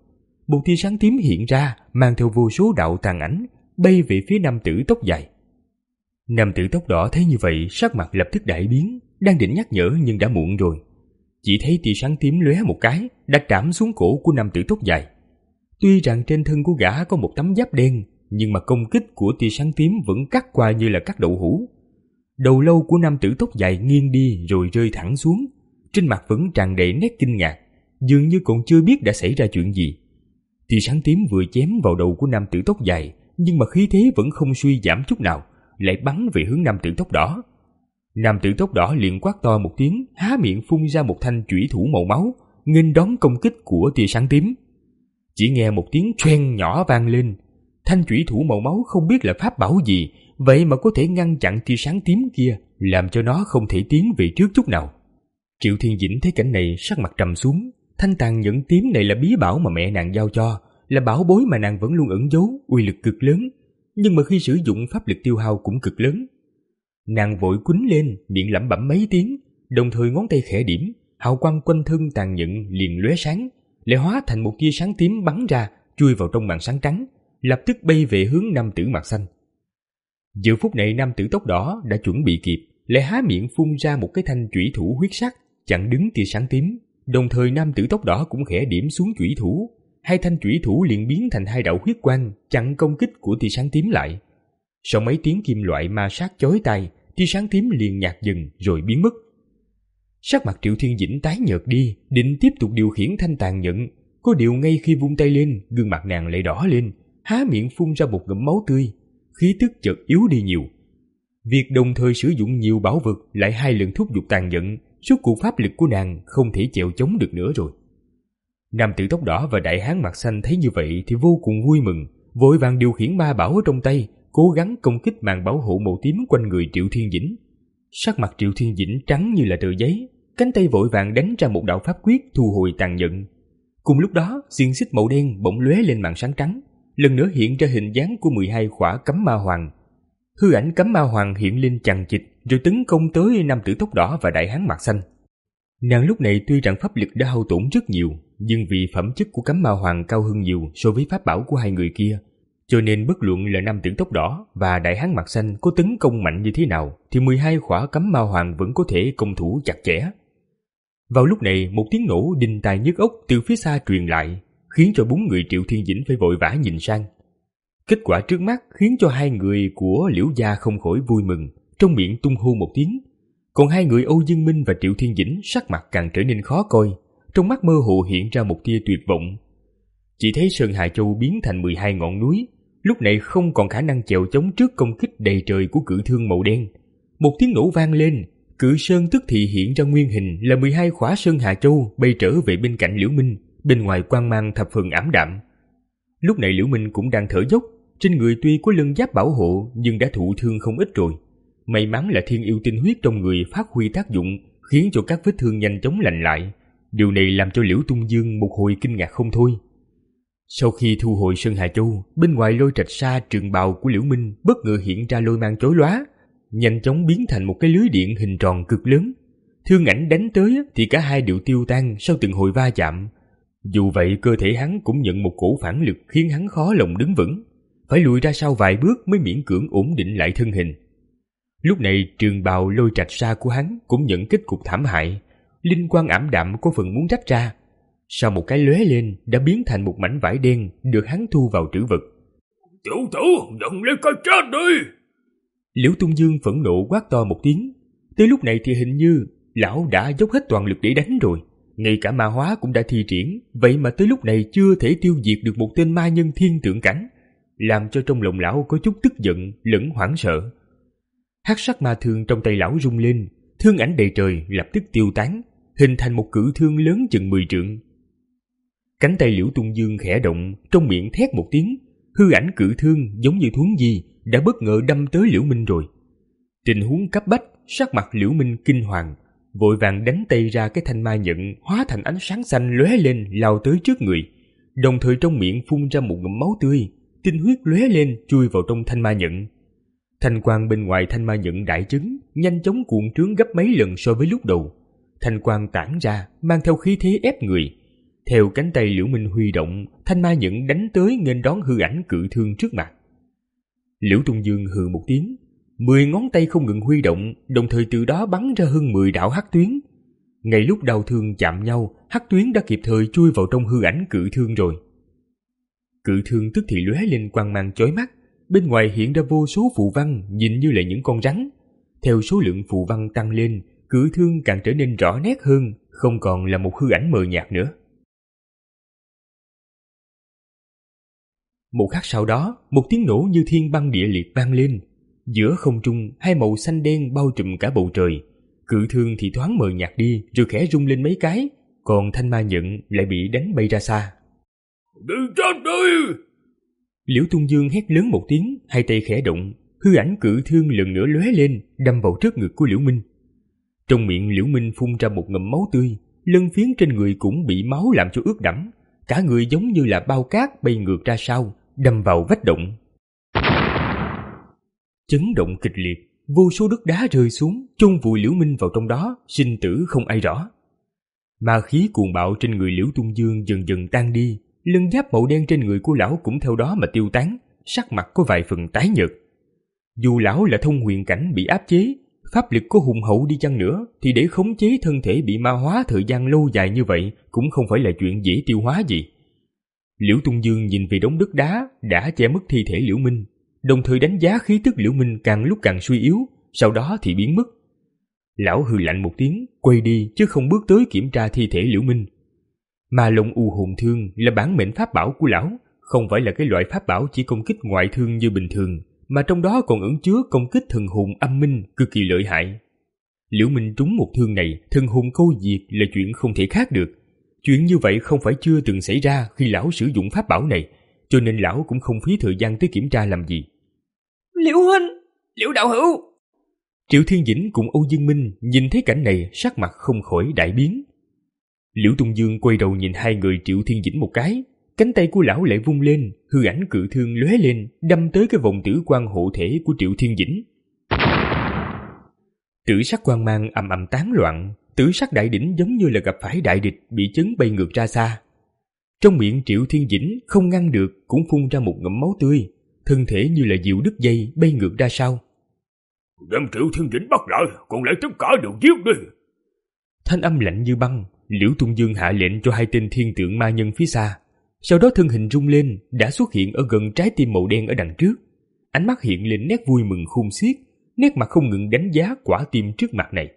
một tia sáng tím hiện ra, mang theo vô số đạo tàn ảnh, bay về phía nam tử tóc dài. Nam tử tóc đỏ thấy như vậy, sắc mặt lập tức đại biến, đang định nhắc nhở nhưng đã muộn rồi. Chỉ thấy tia sáng tím lóe một cái, đã trảm xuống cổ của nam tử tóc dài. Tuy rằng trên thân của gã có một tấm giáp đen, nhưng mà công kích của tia sáng tím vẫn cắt qua như là cắt đậu hũ. Đầu lâu của nam tử tóc dài nghiêng đi rồi rơi thẳng xuống, trên mặt vẫn tràn đầy nét kinh ngạc, dường như còn chưa biết đã xảy ra chuyện gì. Tia sáng tím vừa chém vào đầu của nam tử tóc dài, nhưng mà khí thế vẫn không suy giảm chút nào, lại bắn về hướng nam tử tóc đỏ. Nam tử tóc đỏ liền quát to một tiếng, há miệng phun ra một thanh chủy thủ màu máu, nghênh đón công kích của tia sáng tím. Chỉ nghe một tiếng choeng nhỏ vang lên, thanh chủy thủ màu máu không biết là pháp bảo gì, vậy mà có thể ngăn chặn tia sáng tím kia, làm cho nó không thể tiến về trước chút nào. Triệu Thiên Dĩnh thấy cảnh này sắc mặt trầm xuống. Thanh tàn nhẫn tím này là bí bảo mà mẹ nàng giao cho, là bảo bối mà nàng vẫn luôn ẩn giấu, uy lực cực lớn, nhưng mà khi sử dụng pháp lực tiêu hao cũng cực lớn. Nàng vội quýnh lên, miệng lẩm bẩm mấy tiếng, đồng thời ngón tay khẽ điểm, hào quang quanh thân tàn nhẫn liền lóe sáng, lại hóa thành một tia sáng tím bắn ra, chui vào trong màn sáng trắng, lập tức bay về hướng nam tử mặt xanh. Giờ phút này nam tử tóc đỏ đã chuẩn bị kịp, lại há miệng phun ra một cái thanh chủy thủ huyết sắc chặn đứng tia sáng tím. Đồng thời nam tử tóc đỏ cũng khẽ điểm xuống chủy thủ, hai thanh chủy thủ liền biến thành hai đạo huyết quang chặn công kích của tia sáng tím lại. Sau mấy tiếng kim loại ma sát chói tai, tia sáng tím liền nhạt dần rồi biến mất. Sắc mặt Triệu Thiên Dĩnh tái nhợt đi, định tiếp tục điều khiển thanh tàn nhẫn, có điều ngay khi vung tay lên, gương mặt nàng lại đỏ lên, há miệng phun ra một ngụm máu tươi, khí tức chợt yếu đi nhiều. Việc đồng thời sử dụng nhiều bảo vật lại hai lần thúc giục tàn nhẫn, suốt cuộc pháp lực của nàng không thể chèo chống được nữa rồi. Nam tử tóc đỏ và đại hán mặt xanh thấy như vậy thì vô cùng vui mừng, vội vàng điều khiển ma bảo ở trong tay, cố gắng công kích màn bảo hộ màu tím quanh người Triệu Thiên Dĩnh. Sắc mặt Triệu Thiên Dĩnh trắng như là tờ giấy, cánh tay vội vàng đánh ra một đạo pháp quyết thu hồi tàn nhẫn. Cùng lúc đó, xiềng xích màu đen bỗng lóe lên màn sáng trắng, lần nữa hiện ra hình dáng của mười hai khỏa cấm ma hoàng. Hư ảnh cấm ma hoàng hiện lên chằng chịt rồi tấn công tới nam tử tóc đỏ và đại hán mặt xanh. Nàng lúc này tuy rằng pháp lực đã hao tổn rất nhiều, nhưng vì phẩm chất của cấm ma hoàng cao hơn nhiều so với pháp bảo của hai người kia, cho nên bất luận là nam tử tóc đỏ và đại hán mặt xanh có tấn công mạnh như thế nào thì mười hai khỏa cấm ma hoàng vẫn có thể công thủ chặt chẽ. Vào lúc này, một tiếng nổ đinh tai nhức óc từ phía xa truyền lại, khiến cho bốn người Triệu Thiên Dĩnh phải vội vã nhìn sang. Kết quả trước mắt khiến cho hai người của Liễu gia không khỏi vui mừng, trong miệng tung hô một tiếng. Còn hai người Âu Dương Minh và Triệu Thiên Dĩnh sắc mặt càng trở nên khó coi, trong mắt mơ hồ hiện ra một tia tuyệt vọng. Chỉ thấy Sơn Hà Châu biến thành mười hai ngọn núi, lúc này không còn khả năng chèo chống trước công kích đầy trời của cự thương màu đen. Một tiếng nổ vang lên, cự sơn tức thì hiện ra nguyên hình là mười hai khỏa Sơn Hà Châu bay trở về bên cạnh Liễu Minh, bên ngoài quang mang thập phần ảm đạm. Lúc này Liễu Minh cũng đang thở dốc, trên người tuy có lân giáp bảo hộ nhưng đã thụ thương không ít rồi. May mắn là thiên yêu tinh huyết trong người phát huy tác dụng, khiến cho các vết thương nhanh chóng lành lại. Điều này làm cho Liễu Tung Dương một hồi kinh ngạc không thôi. Sau khi thu hồi Sơn Hà Châu, bên ngoài lôi trạch sa trường bào của Liễu Minh bất ngờ hiện ra lôi mang chói lóa, nhanh chóng biến thành một cái lưới điện hình tròn cực lớn. Thương ảnh đánh tới thì cả hai đều tiêu tan sau từng hồi va chạm. Dù vậy cơ thể hắn cũng nhận một cổ phản lực khiến hắn khó lòng đứng vững, phải lùi ra sau vài bước mới miễn cưỡng ổn định lại thân hình. Lúc này trường bào lôi trạch sa của hắn cũng nhận kết cục thảm hại, linh quang ảm đạm có phần muốn rách ra. Sau một cái lóe lên đã biến thành một mảnh vải đen được hắn thu vào trữ vật. Tiểu tử, nhận lấy cái chết đi! Liễu Tung Dương phẫn nộ quát to một tiếng. Tới lúc này thì hình như lão đã dốc hết toàn lực để đánh rồi, ngay cả ma hóa cũng đã thi triển, vậy mà tới lúc này chưa thể tiêu diệt được một tên ma nhân thiên tượng cảnh, làm cho trong lòng lão có chút tức giận lẫn hoảng sợ. Hắc sắc ma thương trong tay lão rung lên, thương ảnh đầy trời lập tức tiêu tán, hình thành một cự thương lớn chừng mười trượng. Cánh tay Liễu Tung Dương khẽ động, trong miệng thét một tiếng, hư ảnh cự thương giống như thuấn di đã bất ngờ đâm tới Liễu Minh rồi. Tình huống cấp bách, sắc mặt Liễu Minh kinh hoàng, vội vàng đánh tay ra cái thanh ma nhận hóa thành ánh sáng xanh lóe lên lao tới trước người, đồng thời trong miệng phun ra một ngụm máu tươi, tinh huyết lóe lên chui vào trong thanh ma nhận. Thanh quang bên ngoài thanh ma nhận đại chấn, nhanh chóng cuộn trướng gấp mấy lần so với lúc đầu. Thanh quang tản ra mang theo khí thế ép người. Theo cánh tay Liễu Minh huy động, thanh ma nhẫn đánh tới nghênh đón hư ảnh cự thương trước mặt. Liễu Tung Dương hừ một tiếng, mười ngón tay không ngừng huy động, đồng thời từ đó bắn ra hơn mười đạo hắc tuyến. Ngay lúc đao thương chạm nhau, hắc tuyến đã kịp thời chui vào trong hư ảnh cự thương rồi. Cự thương tức thì lóe lên quang mang chói mắt, bên ngoài hiện ra vô số phù văn nhìn như là những con rắn. Theo số lượng phù văn tăng lên, cự thương càng trở nên rõ nét hơn, không còn là một hư ảnh mờ nhạt nữa. Một khắc sau đó, một tiếng nổ như thiên băng địa liệt vang lên. Giữa không trung, hai màu xanh đen bao trùm cả bầu trời. Cự thương thì thoáng mờ nhạt đi, rồi khẽ rung lên mấy cái, còn thanh ma nhẫn lại bị đánh bay ra xa. Đi chết đi! Liễu Tung Dương hét lớn một tiếng, hai tay khẽ động, hư ảnh cự thương lần nữa lóe lên, đâm vào trước ngực của Liễu Minh. Trong miệng Liễu Minh phun ra một ngụm máu tươi, lân phiến trên người cũng bị máu làm cho ướt đẫm, cả người giống như là bao cát bay ngược ra sau, đâm vào vách động. Chấn động kịch liệt, vô số đất đá rơi xuống, chôn vùi Liễu Minh vào trong đó, sinh tử không ai rõ. Ma khí cuồng bạo trên người Liễu Tung Dương dần dần tan đi, lân giáp màu đen trên người của lão cũng theo đó mà tiêu tán, sắc mặt có vài phần tái nhợt. Dù lão là thông huyền cảnh bị áp chế, pháp lực có hùng hậu đi chăng nữa, thì để khống chế thân thể bị ma hóa thời gian lâu dài như vậy cũng không phải là chuyện dễ tiêu hóa gì. Liễu Tung Dương nhìn về đống đất đá đã che mất thi thể Liễu Minh, đồng thời đánh giá khí tức Liễu Minh càng lúc càng suy yếu, sau đó thì biến mất. Lão hừ lạnh một tiếng, quay đi chứ không bước tới kiểm tra thi thể Liễu Minh. Ma Long U Hồn Thương là bản mệnh pháp bảo của lão, không phải là cái loại pháp bảo chỉ công kích ngoại thương như bình thường, mà trong đó còn ẩn chứa công kích thần hồn âm minh cực kỳ lợi hại. Liễu Minh trúng một thương này, thần hồn câu diệt là chuyện không thể khác được. Chuyện như vậy không phải chưa từng xảy ra khi lão sử dụng pháp bảo này, cho nên lão cũng không phí thời gian tới kiểm tra làm gì. Liễu huynh, Liễu đạo hữu. Triệu Thiên Dĩnh cùng Âu Dương Minh nhìn thấy cảnh này, sắc mặt không khỏi đại biến. Liễu Tung Dương quay đầu nhìn hai người Triệu Thiên Dĩnh một cái, cánh tay của lão lại vung lên, hư ảnh cự thương lóe lên, đâm tới cái vòng tử quang hộ thể của Triệu Thiên Dĩnh. Tử sắc quang mang ầm ầm tán loạn, tử sắc đại đỉnh giống như là gặp phải đại địch bị chấn bay ngược ra xa. Trong miệng Triệu Thiên Dĩnh không ngăn được cũng phun ra một ngụm máu tươi, thân thể như là diều đứt dây bay ngược ra sau. Đem Triệu Thiên Dĩnh bắt lại, còn lại tất cả đều giết đi. Thanh âm lạnh như băng, Liễu Tung Dương hạ lệnh cho hai tên thiên tượng ma nhân phía xa. Sau đó thân hình rung lên, đã xuất hiện ở gần trái tim màu đen ở đằng trước. Ánh mắt hiện lên nét vui mừng khôn xiết, nét mặt không ngừng đánh giá quả tim trước mặt này.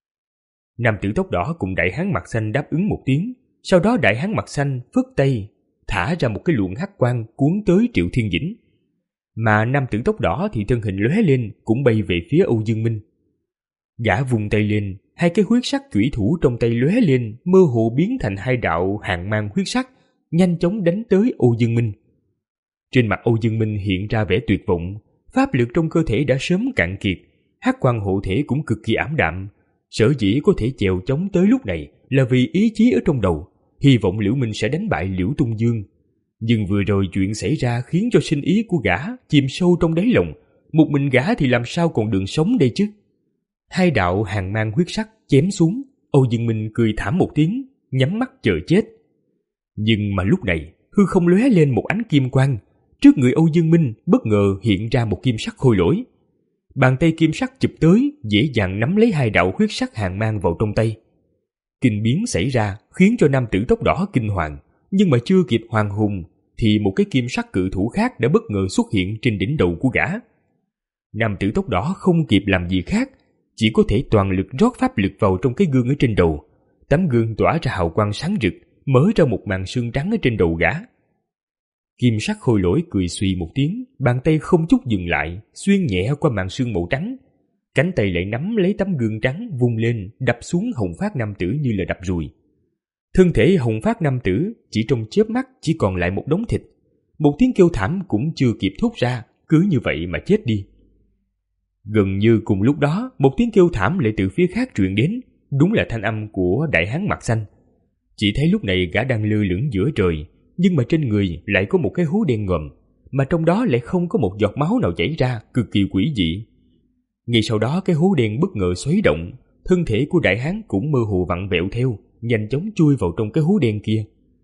Nam tử tóc đỏ cùng đại hán mặt xanh đáp ứng một tiếng, sau đó đại hán mặt xanh phất tay, thả ra một cái luồng hắc quang cuốn tới Triệu Thiên Dĩnh. Mà nam tử tóc đỏ thì thân hình lóe lên cũng bay về phía Âu Dương Minh. Gã vùng tay lên, hai cái huyết sắc chủy thủ trong tay lóe lên, mơ hồ biến thành hai đạo hàn mang huyết sắc, nhanh chóng đánh tới Âu Dương Minh. Trên mặt Âu Dương Minh hiện ra vẻ tuyệt vọng, pháp lực trong cơ thể đã sớm cạn kiệt, hắc quang hộ thể cũng cực kỳ ảm đạm. Sở dĩ có thể chèo chống tới lúc này là vì ý chí ở trong đầu, hy vọng Liễu Minh sẽ đánh bại Liễu Tung Dương. Nhưng vừa rồi chuyện xảy ra khiến cho sinh ý của gã chìm sâu trong đáy lòng, một mình gã thì làm sao còn đường sống đây chứ. Hai đạo hàn mang huyết sắc chém xuống, Âu Dương Minh cười thảm một tiếng, nhắm mắt chờ chết. Nhưng mà lúc này, hư không lóe lên một ánh kim quang, trước người Âu Dương Minh bất ngờ hiện ra một kim sắc khôi lỗi. Bàn tay kim sắc chụp tới, dễ dàng nắm lấy hai đạo huyết sắc hàn mang vào trong tay. Kinh biến xảy ra khiến cho nam tử tóc đỏ kinh hoàng, nhưng mà chưa kịp hoàn hồn thì một cái kim sắc cự thủ khác đã bất ngờ xuất hiện trên đỉnh đầu của gã. Nam tử tóc đỏ không kịp làm gì khác, chỉ có thể toàn lực rót pháp lực vào trong cái gương ở trên đầu. Tấm gương tỏa ra hào quang sáng rực, mở ra một màn sương trắng ở trên đầu gã. Kim sắc khôi lỗi cười suy một tiếng, bàn tay không chút dừng lại, xuyên nhẹ qua màn sương màu trắng. Cánh tay lại nắm lấy tấm gương trắng vung lên, đập xuống Hồng Phát nam tử như là đập ruồi. Thân thể Hồng Phát nam tử chỉ trong chớp mắt chỉ còn lại một đống thịt. Một tiếng kêu thảm cũng chưa kịp thốt ra, cứ như vậy mà chết đi. Gần như cùng lúc đó, một tiếng kêu thảm lại từ phía khác truyền đến, đúng là thanh âm của đại hán mặt xanh. Chỉ thấy lúc này gã đang lơ lửng giữa trời, nhưng mà trên người lại có một cái hố đen ngòm, mà trong đó lại không có một giọt máu nào chảy ra, cực kỳ quỷ dị. Ngay sau đó cái hố đen bất ngờ xoáy động, thân thể của đại hán cũng mơ hồ vặn vẹo theo, nhanh chóng chui vào trong cái hố đen kia.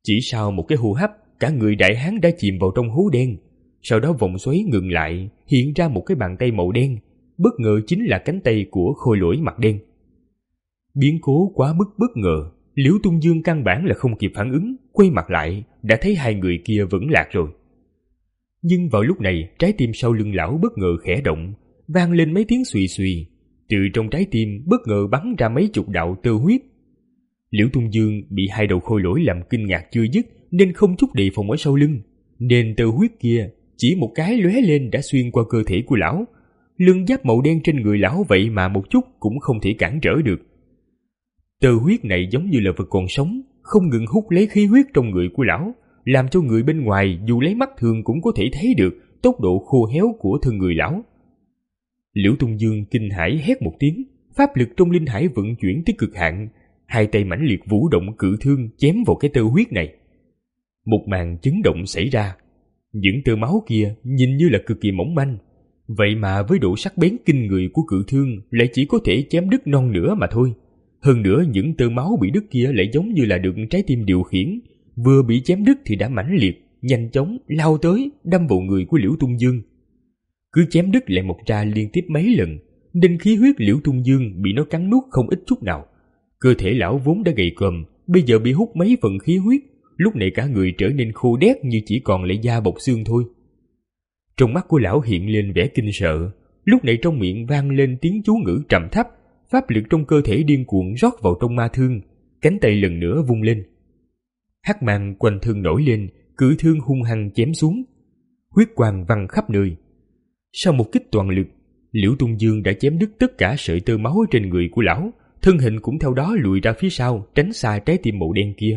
Chỉ sau một cái hô hấp, cả người đại hán đã chìm vào trong hố đen. Sau đó vòng xoáy ngừng lại, hiện ra một cái bàn tay màu đen, bất ngờ chính là cánh tay của khôi lỗi mặt đen. Biến cố quá mức bất ngờ, Liễu Tung Dương căn bản là không kịp phản ứng, quay mặt lại đã thấy hai người kia vẫn lạc rồi. Nhưng vào lúc này, trái tim sau lưng lão bất ngờ khẽ động, vang lên mấy tiếng xùy xùy. Từ trong trái tim bất ngờ bắn ra mấy chục đạo tơ huyết. Liễu Tung Dương bị hai đầu khôi lỗi làm kinh ngạc chưa dứt, nên không chút đề phòng ở sau lưng, nên tơ huyết kia chỉ một cái lóe lên đã xuyên qua cơ thể của lão. Lưng giáp màu đen trên người lão vậy mà một chút cũng không thể cản trở được. Tơ huyết này giống như là vật còn sống, không ngừng hút lấy khí huyết trong người của lão, làm cho người bên ngoài dù lấy mắt thường cũng có thể thấy được tốc độ khô héo của thân người lão. Liễu Tung Dương kinh hãi hét một tiếng, pháp lực trong linh hải vận chuyển tới cực hạn, hai tay mãnh liệt vũ động cự thương chém vào cái tơ huyết này. Một màn chấn động xảy ra. Những tơ máu kia nhìn như là cực kỳ mỏng manh, vậy mà với độ sắc bén kinh người của cự thương lại chỉ có thể chém đứt non nửa mà thôi. Hơn nữa những tơ máu bị đứt kia lại giống như là được trái tim điều khiển, vừa bị chém đứt thì đã mãnh liệt, nhanh chóng lao tới đâm vào người của Liễu Tung Dương. Cứ chém đứt lại một ra liên tiếp mấy lần, nên khí huyết Liễu Tung Dương bị nó cắn nuốt không ít chút nào. Cơ thể lão vốn đã gầy còm, bây giờ bị hút mấy phần khí huyết, lúc này cả người trở nên khô đét như chỉ còn lại da bọc xương thôi. Trong mắt của lão hiện lên vẻ kinh sợ, lúc này trong miệng vang lên tiếng chú ngữ trầm thấp, pháp lực trong cơ thể điên cuồng rót vào trong ma thương, cánh tay lần nữa vung lên. Hắc mang quanh thương nổi lên, cự thương hung hăng chém xuống, huyết quang văng khắp nơi. Sau một kích toàn lực, Liễu Tung Dương đã chém đứt tất cả sợi tơ máu trên người của lão, thân hình cũng theo đó lùi ra phía sau, tránh xa trái tim màu đen kia.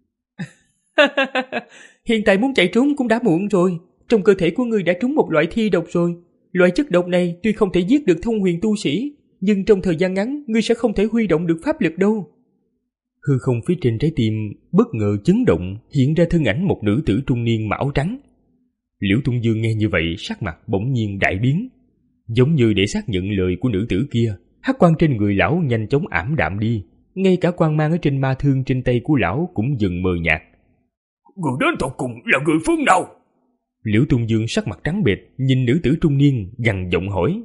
Hiện tại muốn chạy trốn cũng đã muộn rồi. Trong cơ thể của ngươi đã trúng một loại thi độc rồi. Loại chất độc này tuy không thể giết được thông huyền tu sĩ, nhưng trong thời gian ngắn ngươi sẽ không thể huy động được pháp lực đâu. Hư không phía trên trái tim bất ngờ chấn động, hiện ra thân ảnh một nữ tử trung niên mặc áo trắng. Liễu Tung Dương nghe như vậy, sắc mặt bỗng nhiên đại biến. Giống như để xác nhận lời của nữ tử kia, hắc quang trên người lão nhanh chóng ảm đạm đi, ngay cả quang mang ở trên ma thương trên tay của lão cũng dần mờ nhạt. Người đến tột cùng là người phương nào? Liễu Tung Dương sắc mặt trắng bệch, nhìn nữ tử trung niên gằn giọng hỏi.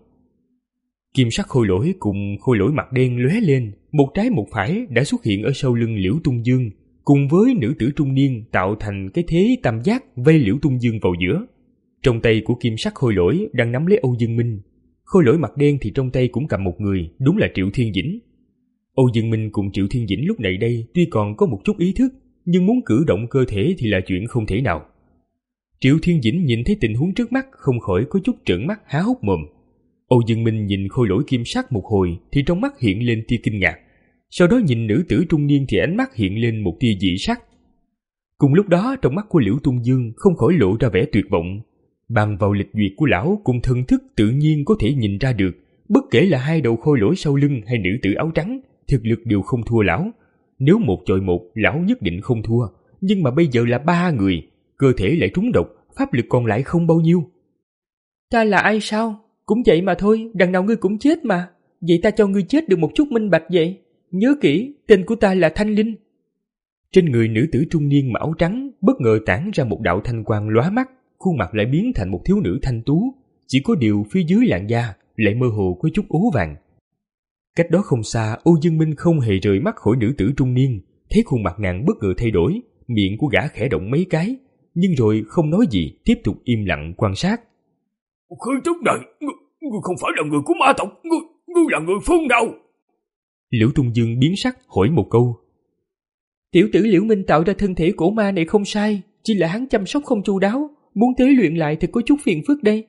Kim sắc khôi lỗi cùng khôi lỗi mặt đen lóe lên, một trái một phải đã xuất hiện ở sau lưng Liễu Tung Dương, cùng với nữ tử trung niên tạo thành cái thế tam giác vây Liễu Tung Dương vào giữa. Trong tay của kim sắc khôi lỗi đang nắm lấy Âu Dương Minh, khôi lỗi mặt đen thì trong tay cũng cầm một người, đúng là Triệu Thiên Dĩnh. Âu Dương Minh cùng Triệu Thiên Dĩnh lúc này đây tuy còn có một chút ý thức, nhưng muốn cử động cơ thể thì là chuyện không thể nào. Triệu Thiên Dĩnh nhìn thấy tình huống trước mắt không khỏi có chút trợn mắt há hốc mồm. Âu Dương Minh nhìn khôi lỗi kim sắc một hồi thì trong mắt hiện lên tia kinh ngạc, sau đó nhìn nữ tử trung niên thì ánh mắt hiện lên một tia dị sắc. Cùng lúc đó trong mắt của Liễu Tung Dương không khỏi lộ ra vẻ tuyệt vọng. Bằng vào lịch duyệt của lão cùng thần thức tự nhiên có thể nhìn ra được, bất kể là hai đầu khôi lỗi sau lưng hay nữ tử áo trắng, thực lực đều không thua lão. Nếu một chọi một, lão nhất định không thua, nhưng mà bây giờ là ba người, cơ thể lại trúng độc, pháp lực còn lại không bao nhiêu. Ta là ai sao? Cũng vậy mà thôi, đằng nào ngươi cũng chết mà. Vậy ta cho ngươi chết được một chút minh bạch vậy. Nhớ kỹ, tên của ta là Thanh Linh. Trên người nữ tử trung niên mặc áo trắng bất ngờ tản ra một đạo thanh quang lóa mắt, khuôn mặt lại biến thành một thiếu nữ thanh tú, chỉ có điều phía dưới làn da lại mơ hồ có chút ố vàng. Cách đó không xa, Âu Dương Minh không hề rời mắt khỏi nữ tử trung niên, thấy khuôn mặt nàng bất ngờ thay đổi, miệng của gã khẽ động mấy cái, nhưng rồi không nói gì, tiếp tục im lặng quan sát. Khi trước này, ngươi, ngươi không phải là người của ma tộc, ngươi, ngươi là người phương nào? Liễu Tung Dương biến sắc hỏi một câu. Tiểu tử Liễu Minh tạo ra thân thể cổ ma này không sai, chỉ là hắn chăm sóc không chu đáo, muốn tế luyện lại thì có chút phiền phức đây.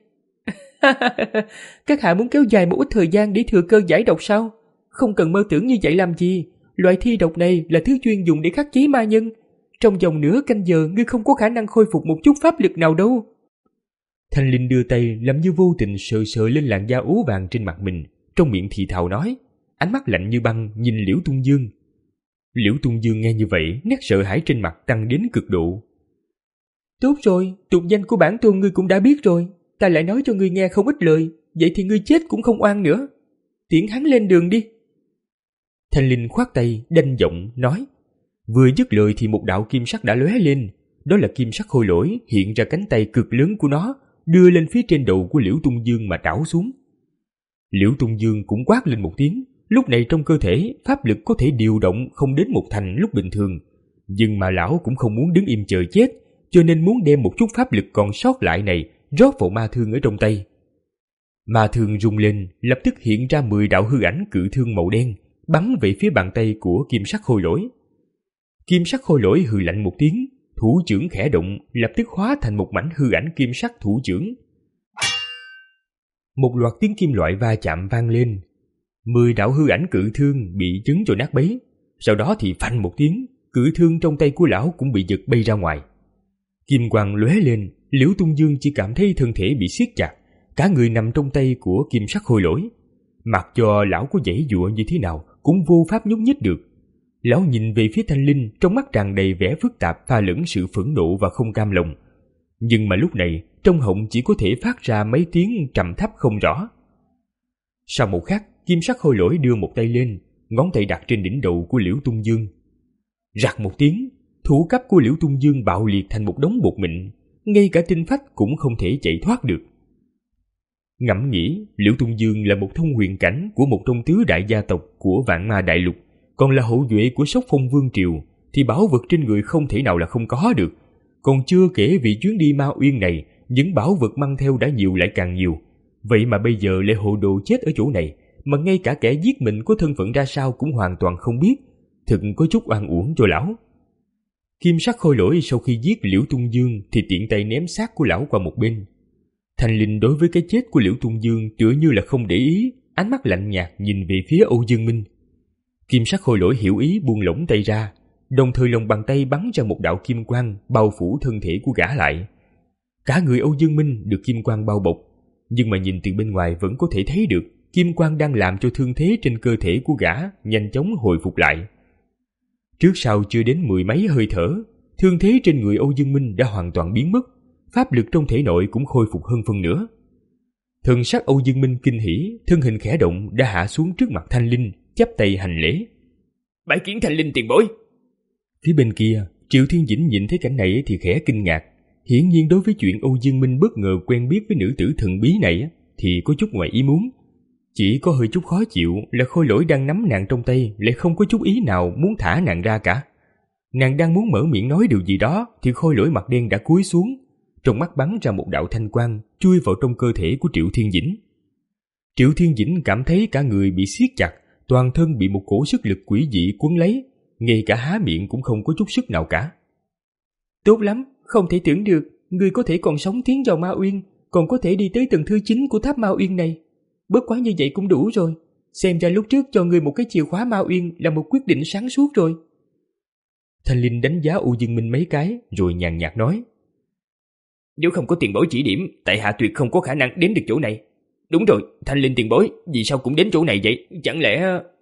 Các hạ muốn kéo dài một ít thời gian để thừa cơ giải độc sao? Không cần mơ tưởng như vậy làm gì. Loại thi độc này là thứ chuyên dùng để khắc chế ma nhân. Trong vòng nửa canh giờ ngươi không có khả năng khôi phục một chút pháp lực nào đâu. Thanh Linh đưa tay làm như vô tình sờ sờ lên làn da ố vàng trên mặt mình, trong miệng thì thào nói, ánh mắt lạnh như băng nhìn Liễu Tung Dương. Liễu Tung Dương nghe như vậy, nét sợ hãi trên mặt tăng đến cực độ. Tốt rồi, tục danh của bản tôn ngươi cũng đã biết rồi, ta lại nói cho ngươi nghe không ít lời, vậy thì ngươi chết cũng không oan nữa. Tiễn hắn lên đường đi. Thanh Linh khoát tay, đanh giọng nói. Vừa dứt lời thì một đạo kim sắc đã lóe lên. Đó là kim sắc khôi lỗi hiện ra cánh tay cực lớn của nó, đưa lên phía trên đầu của Liễu Tung Dương mà trảo xuống. Liễu Tung Dương cũng quát lên một tiếng. Lúc này trong cơ thể, pháp lực có thể điều động không đến một thành lúc bình thường. Nhưng mà lão cũng không muốn đứng im chờ chết, cho nên muốn đem một chút pháp lực còn sót lại này rót vào ma thương ở trong tay. Ma thương rung lên, lập tức hiện ra mười đạo hư ảnh cự thương màu đen, bắn về phía bàn tay của kim sắc khôi lỗi. Kim sắc khôi lỗi hừ lạnh một tiếng, thủ trưởng khẽ động, lập tức hóa thành một mảnh hư ảnh kim sắc thủ trưởng. Một loạt tiếng kim loại va chạm vang lên. Mười đạo hư ảnh cự thương bị chấn cho nát bấy. Sau đó thì phanh một tiếng, cự thương trong tay của lão cũng bị giật bay ra ngoài. Kim quang lóe lên, Liễu Tung Dương chỉ cảm thấy thân thể bị siết chặt, cả người nằm trong tay của kim sắc khôi lỗi. Mặc cho lão có giãy giụa như thế nào cũng vô pháp nhúc nhích được. Lão nhìn về phía Thanh Linh, trong mắt tràn đầy vẻ phức tạp pha lẫn sự phẫn nộ và không cam lòng. Nhưng mà lúc này, trong họng chỉ có thể phát ra mấy tiếng trầm thấp không rõ. Sau một khắc, kim sắc khôi lỗi đưa một tay lên, ngón tay đặt trên đỉnh đầu của Liễu Tung Dương. Rạc một tiếng, thủ cấp của Liễu Tung Dương bạo liệt thành một đống bột mịn, ngay cả tinh phách cũng không thể chạy thoát được. Ngẫm nghĩ, Liễu Tung Dương là một thông huyền cảnh của một trong tứ đại gia tộc của Vạn Ma Đại Lục, còn là hậu duệ của Sóc Phong Vương Triều, thì bảo vật trên người không thể nào là không có được. Còn chưa kể vì chuyến đi Ma Uyên này, những bảo vật mang theo đã nhiều lại càng nhiều. Vậy mà bây giờ lại hồ đồ chết ở chỗ này, mà ngay cả kẻ giết mình có thân phận ra sao cũng hoàn toàn không biết. Thực có chút oan uổng cho lão. Kim sắc khôi lỗi sau khi giết Liễu Tung Dương thì tiện tay ném xác của lão qua một bên. Thanh Linh đối với cái chết của Liễu Tung Dương tựa như là không để ý, ánh mắt lạnh nhạt nhìn về phía Âu Dương Minh. Kim sắc khôi lỗi hiểu ý buông lỏng tay ra, đồng thời lòng bàn tay bắn ra một đạo kim quang bao phủ thân thể của gã lại. Cả người Âu Dương Minh được kim quang bao bọc, nhưng mà nhìn từ bên ngoài vẫn có thể thấy được kim quang đang làm cho thương thế trên cơ thể của gã nhanh chóng hồi phục lại. Trước sau chưa đến mười mấy hơi thở, thương thế trên người Âu Dương Minh đã hoàn toàn biến mất, pháp lực trong thể nội cũng khôi phục hơn phân nửa. Thần sắc Âu Dương Minh kinh hỉ, thân hình khẽ động đã hạ xuống trước mặt Thanh Linh, chắp tay hành lễ. Bái kiến Thanh Linh tiền bối. Phía bên kia, Triệu Thiên Dĩnh nhìn thấy cảnh này thì khẽ kinh ngạc. Hiển nhiên đối với chuyện Âu Dương Minh bất ngờ quen biết với nữ tử thần bí này thì có chút ngoài ý muốn. Chỉ có hơi chút khó chịu là khôi lỗi đang nắm nàng trong tay lại không có chút ý nào muốn thả nàng ra cả. Nàng đang muốn mở miệng nói điều gì đó thì khôi lỗi mặt đen đã cúi xuống, trong mắt bắn ra một đạo thanh quang chui vào trong cơ thể của Triệu Thiên Dĩnh. Triệu Thiên Dĩnh cảm thấy cả người bị siết chặt, toàn thân bị một cổ sức lực quỷ dị cuốn lấy, ngay cả há miệng cũng không có chút sức nào cả. Tốt lắm, không thể tưởng được, ngươi có thể còn sống tiến vào Ma Uyên, còn có thể đi tới tầng thứ chín của tháp Ma Uyên này. Bất quá như vậy cũng đủ rồi, xem ra lúc trước cho ngươi một cái chìa khóa Ma Uyên là một quyết định sáng suốt rồi. Thanh Linh đánh giá Âu Dương Minh mấy cái rồi nhàn nhạt nói. Nếu không có tiền bối chỉ điểm, tại hạ tuyệt không có khả năng đến được chỗ này. Đúng rồi, Thanh Linh tiền bối, vì sao cũng đến chỗ này vậy? Chẳng lẽ...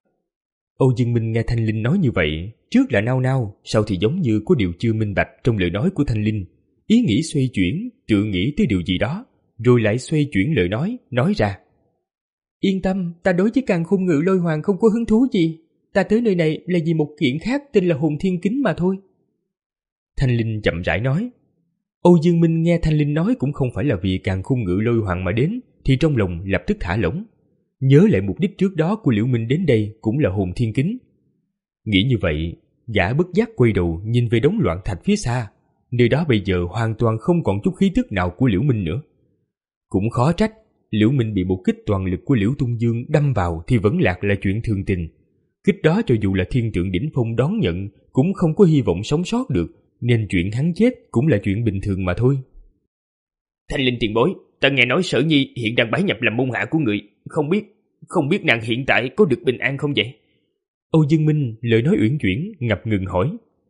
Âu Dương Minh nghe Thanh Linh nói như vậy, trước là nao nao, sau thì giống như có điều chưa minh bạch trong lời nói của Thanh Linh. Ý nghĩ xoay chuyển, tự nghĩ tới điều gì đó, rồi lại xoay chuyển lời nói, nói ra. Yên tâm, ta đối với Càn Khôn Ngự Lôi Hoàng không có hứng thú gì. Ta tới nơi này là vì một kiện khác tên là Hồn Thiên Kính mà thôi. Thanh Linh chậm rãi nói. Âu Dương Minh nghe Thanh Linh nói cũng không phải là vì Càn Khôn Ngự Lôi Hoàng mà đến, thì trong lòng lập tức thả lỏng. Nhớ lại mục đích trước đó của Liễu Minh đến đây cũng là Hồn Thiên Kính. Nghĩ như vậy, gã bất giác quay đầu nhìn về đống loạn thạch phía xa. Nơi đó bây giờ hoàn toàn không còn chút khí tức nào của Liễu Minh nữa. Cũng khó trách, Liễu Minh bị một kích toàn lực của Liễu Tung Dương đâm vào thì vẫn lạc là chuyện thường tình. Kích đó cho dù là thiên tượng đỉnh phong đón nhận cũng không có hy vọng sống sót được, nên chuyện hắn chết cũng là chuyện bình thường mà thôi. Thanh Linh tiền bối, ta nghe nói Sở Nhi hiện đang bái nhập làm môn hạ của người, không biết, không biết nàng hiện tại có được bình an không vậy? Âu Dương Minh lời nói uyển chuyển, ngập ngừng hỏi.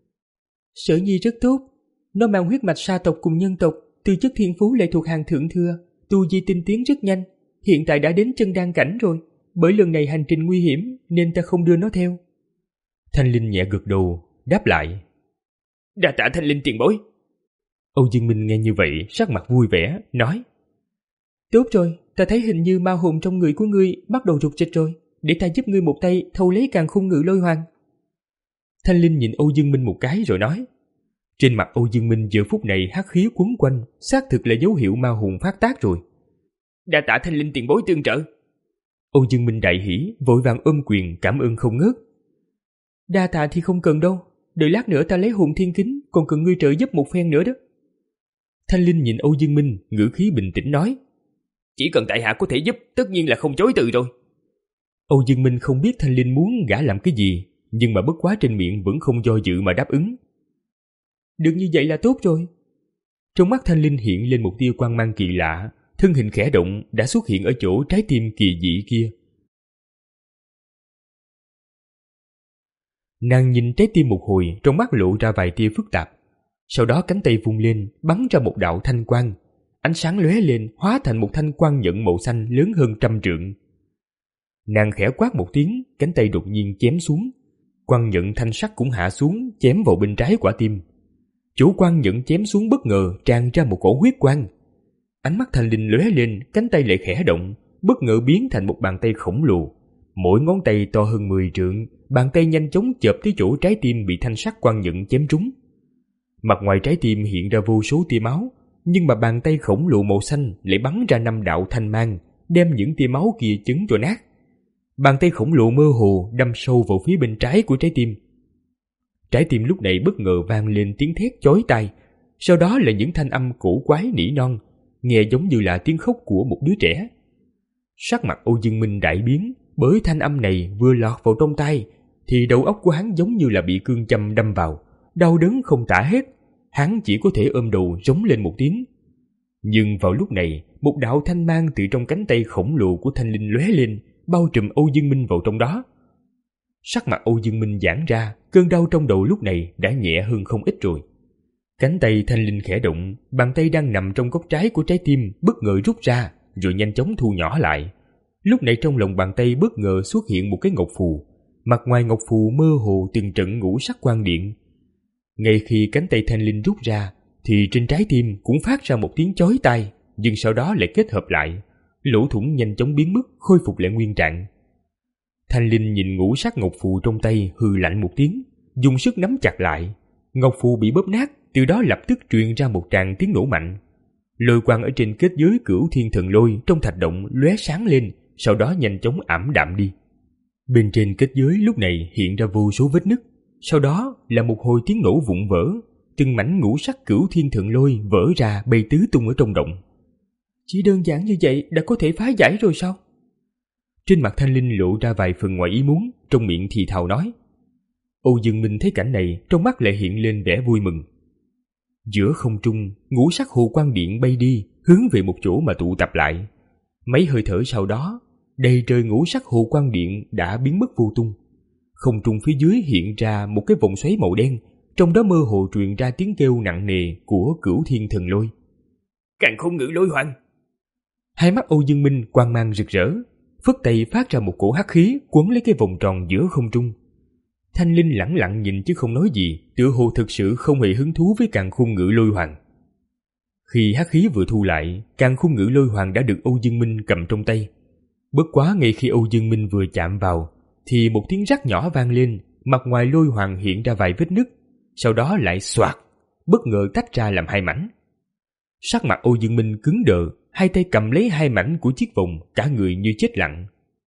Sở Nhi rất tốt, nó mang huyết mạch sa tộc cùng nhân tộc, tư chất thiên phú lại thuộc hàng thượng thừa, tu vi tinh tiến rất nhanh, hiện tại đã đến chân đan cảnh rồi, bởi lần này hành trình nguy hiểm nên ta không đưa nó theo. Thanh Linh nhẹ gật đầu, đáp lại. Đa tạ Thanh Linh tiền bối. Âu Dương Minh nghe như vậy, sắc mặt vui vẻ, nói. Tốt rồi, ta thấy hình như ma hồn trong người của ngươi bắt đầu rục rịch rồi, để ta giúp ngươi một tay thâu lấy Càn Khôn Ngự Lôi Hoàng. Thanh Linh nhìn Âu Dương Minh một cái rồi nói. Trên mặt Âu Dương Minh giờ phút này hắc khí quấn quanh, xác thực là dấu hiệu ma hồn phát tác rồi. Đa tạ Thanh Linh tiền bối tương trợ. Âu Dương Minh đại hỉ, vội vàng ôm quyền cảm ơn không ngớt. Đa tạ thì không cần đâu, đợi lát nữa ta lấy hồn thiên kính, còn cần ngươi trợ giúp một phen nữa đó. Thanh Linh nhìn Âu Dương Minh, ngữ khí bình tĩnh nói. Chỉ cần tại hạ có thể giúp, tất nhiên là không chối từ rồi. Âu Dương Minh không biết Thanh Linh muốn gã làm cái gì, nhưng mà bất quá trên miệng vẫn không do dự mà đáp ứng. Được như vậy là tốt rồi. Trong mắt Thanh Linh hiện lên một tia quang mang kỳ lạ, thân hình khẽ động đã xuất hiện ở chỗ trái tim kỳ dị kia. Nàng nhìn trái tim một hồi, trong mắt lộ ra vài tia phức tạp. Sau đó cánh tay vung lên, bắn ra một đạo thanh quang. Ánh sáng lóe lên, hóa thành một thanh quang nhận màu xanh lớn hơn trăm trượng. Nàng khẽ quát một tiếng, cánh tay đột nhiên chém xuống. Quang nhận thanh sắc cũng hạ xuống, chém vào bên trái quả tim. Chỗ quang nhận chém xuống bất ngờ tràn ra một cổ huyết quang. Ánh mắt Thanh Linh lóe lên, cánh tay lại khẽ động, bất ngờ biến thành một bàn tay khổng lồ. Mỗi ngón tay to hơn mười trượng, bàn tay nhanh chóng chộp tới chỗ trái tim bị thanh sắc quang nhận chém trúng. Mặt ngoài trái tim hiện ra vô số tia máu, nhưng mà bàn tay khổng lồ màu xanh lại bắn ra năm đạo thanh mang, đem những tia máu kia chấn cho nát. Bàn tay khổng lồ mơ hồ đâm sâu vào phía bên trái của trái tim. Trái tim lúc này bất ngờ vang lên tiếng thét chói tai, sau đó là những thanh âm cổ quái nỉ non, nghe giống như là tiếng khóc của một đứa trẻ. Sắc mặt Âu Dương Minh đại biến, bởi thanh âm này vừa lọt vào trong tai, thì đầu óc của hắn giống như là bị cương châm đâm vào, đau đớn không tả hết. Hắn chỉ có thể ôm đầu rống lên một tiếng. Nhưng vào lúc này, một đạo thanh mang từ trong cánh tay khổng lồ của Thanh Linh lóe lên, bao trùm Âu Dương Minh vào trong đó. Sắc mặt Âu Dương Minh giãn ra, cơn đau trong đầu lúc này đã nhẹ hơn không ít rồi. Cánh tay Thanh Linh khẽ động, bàn tay đang nằm trong góc trái của trái tim bất ngờ rút ra, rồi nhanh chóng thu nhỏ lại. Lúc này trong lòng bàn tay bất ngờ xuất hiện một cái ngọc phù, mặt ngoài ngọc phù mơ hồ từng trận ngũ sắc quang điện. Ngay khi cánh tay Thanh Linh rút ra, thì trên trái tim cũng phát ra một tiếng chói tai, nhưng sau đó lại kết hợp lại, lỗ thủng nhanh chóng biến mất, khôi phục lại nguyên trạng. Thanh Linh nhìn ngũ sắc ngọc phù trong tay, hừ lạnh một tiếng, dùng sức nắm chặt lại. Ngọc phù bị bóp nát, từ đó lập tức truyền ra một tràng tiếng nổ mạnh. Lôi quang ở trên kết giới Cửu Thiên Thần Lôi trong thạch động lóe sáng lên, sau đó nhanh chóng ảm đạm đi. Bên trên kết giới lúc này hiện ra vô số vết nứt, sau đó là một hồi tiếng nổ vụn vỡ, từng mảnh ngũ sắc Cửu Thiên Thần Lôi vỡ ra bay tứ tung ở trong động. Chỉ đơn giản như vậy đã có thể phá giải rồi sao? Trên mặt Thanh Linh lộ ra vài phần ngoài ý muốn, trong miệng thì thào nói. Âu Dương Minh thấy cảnh này, trong mắt lại hiện lên vẻ vui mừng. Giữa không trung, ngũ sắc hồ quang điện bay đi, hướng về một chỗ mà tụ tập lại. Mấy hơi thở sau đó, đầy trời ngũ sắc hồ quang điện đã biến mất vô tung. Không trung phía dưới hiện ra một cái vòng xoáy màu đen, trong đó mơ hồ truyền ra tiếng kêu nặng nề của Cửu Thiên Thần Lôi. Càn Khôn Ngự Lôi Hoàng. Hai mắt Âu Dương Minh quang mang rực rỡ, phất tay phát ra một cổ hắc khí quấn lấy cái vòng tròn giữa không trung. Thanh Linh lẳng lặng nhìn chứ không nói gì, tựa hồ thực sự không hề hứng thú với Càn Khôn Ngự Lôi Hoàng. Khi hắc khí vừa thu lại, Càn Khôn Ngự Lôi Hoàng đã được Âu Dương Minh cầm trong tay. Bất quá ngay khi Âu Dương Minh vừa chạm vào, thì một tiếng rắc nhỏ vang lên, mặt ngoài lôi hoàng hiện ra vài vết nứt, sau đó lại xoạt, bất ngờ tách ra làm hai mảnh. Sắc mặt Âu Dương Minh cứng đờ, hai tay cầm lấy hai mảnh của chiếc vòng, cả người như chết lặng.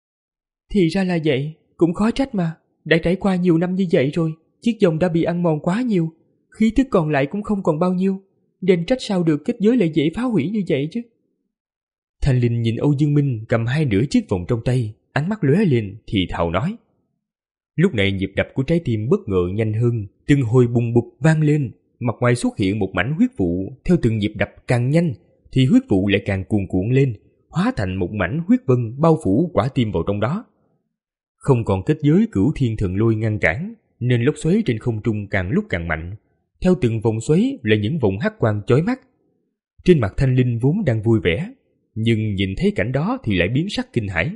Thì ra là vậy, cũng khó trách mà, đã trải qua nhiều năm như vậy rồi, chiếc vòng đã bị ăn mòn quá nhiều, khí tức còn lại cũng không còn bao nhiêu, nên trách sao được kết giới lại dễ phá hủy như vậy chứ. Thanh Linh nhìn Âu Dương Minh cầm hai nửa chiếc vòng trong tay, ánh mắt lóe lên thì thào nói. Lúc này nhịp đập của trái tim bất ngờ nhanh hơn, từng hồi bùng bục vang lên, mặt ngoài xuất hiện một mảnh huyết vụ, theo từng nhịp đập càng nhanh thì huyết vụ lại càng cuồn cuộn lên, hóa thành một mảnh huyết vân bao phủ quả tim vào trong đó. Không còn kết giới Cửu Thiên Thần Lôi ngăn cản, nên lốc xoáy trên không trung càng lúc càng mạnh, theo từng vòng xoáy là những vòng hắc quang chói mắt. Trên mặt Thanh Linh vốn đang vui vẻ, nhưng nhìn thấy cảnh đó thì lại biến sắc kinh hãi.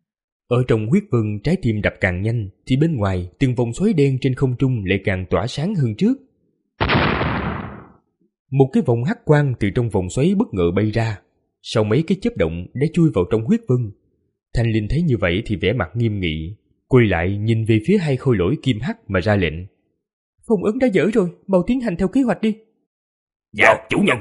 Ở trong huyết vân trái tim đập càng nhanh, thì bên ngoài từng vòng xoáy đen trên không trung lại càng tỏa sáng hơn trước. Một cái vòng hắc quang từ trong vòng xoáy bất ngờ bay ra, sau mấy cái chớp động đã chui vào trong huyết vân. Thanh Linh thấy như vậy thì vẻ mặt nghiêm nghị, quay lại nhìn về phía hai khôi lỗi kim hắc mà ra lệnh. Phong ấn đã dở rồi, mau tiến hành theo kế hoạch đi. Dạ, chủ nhân.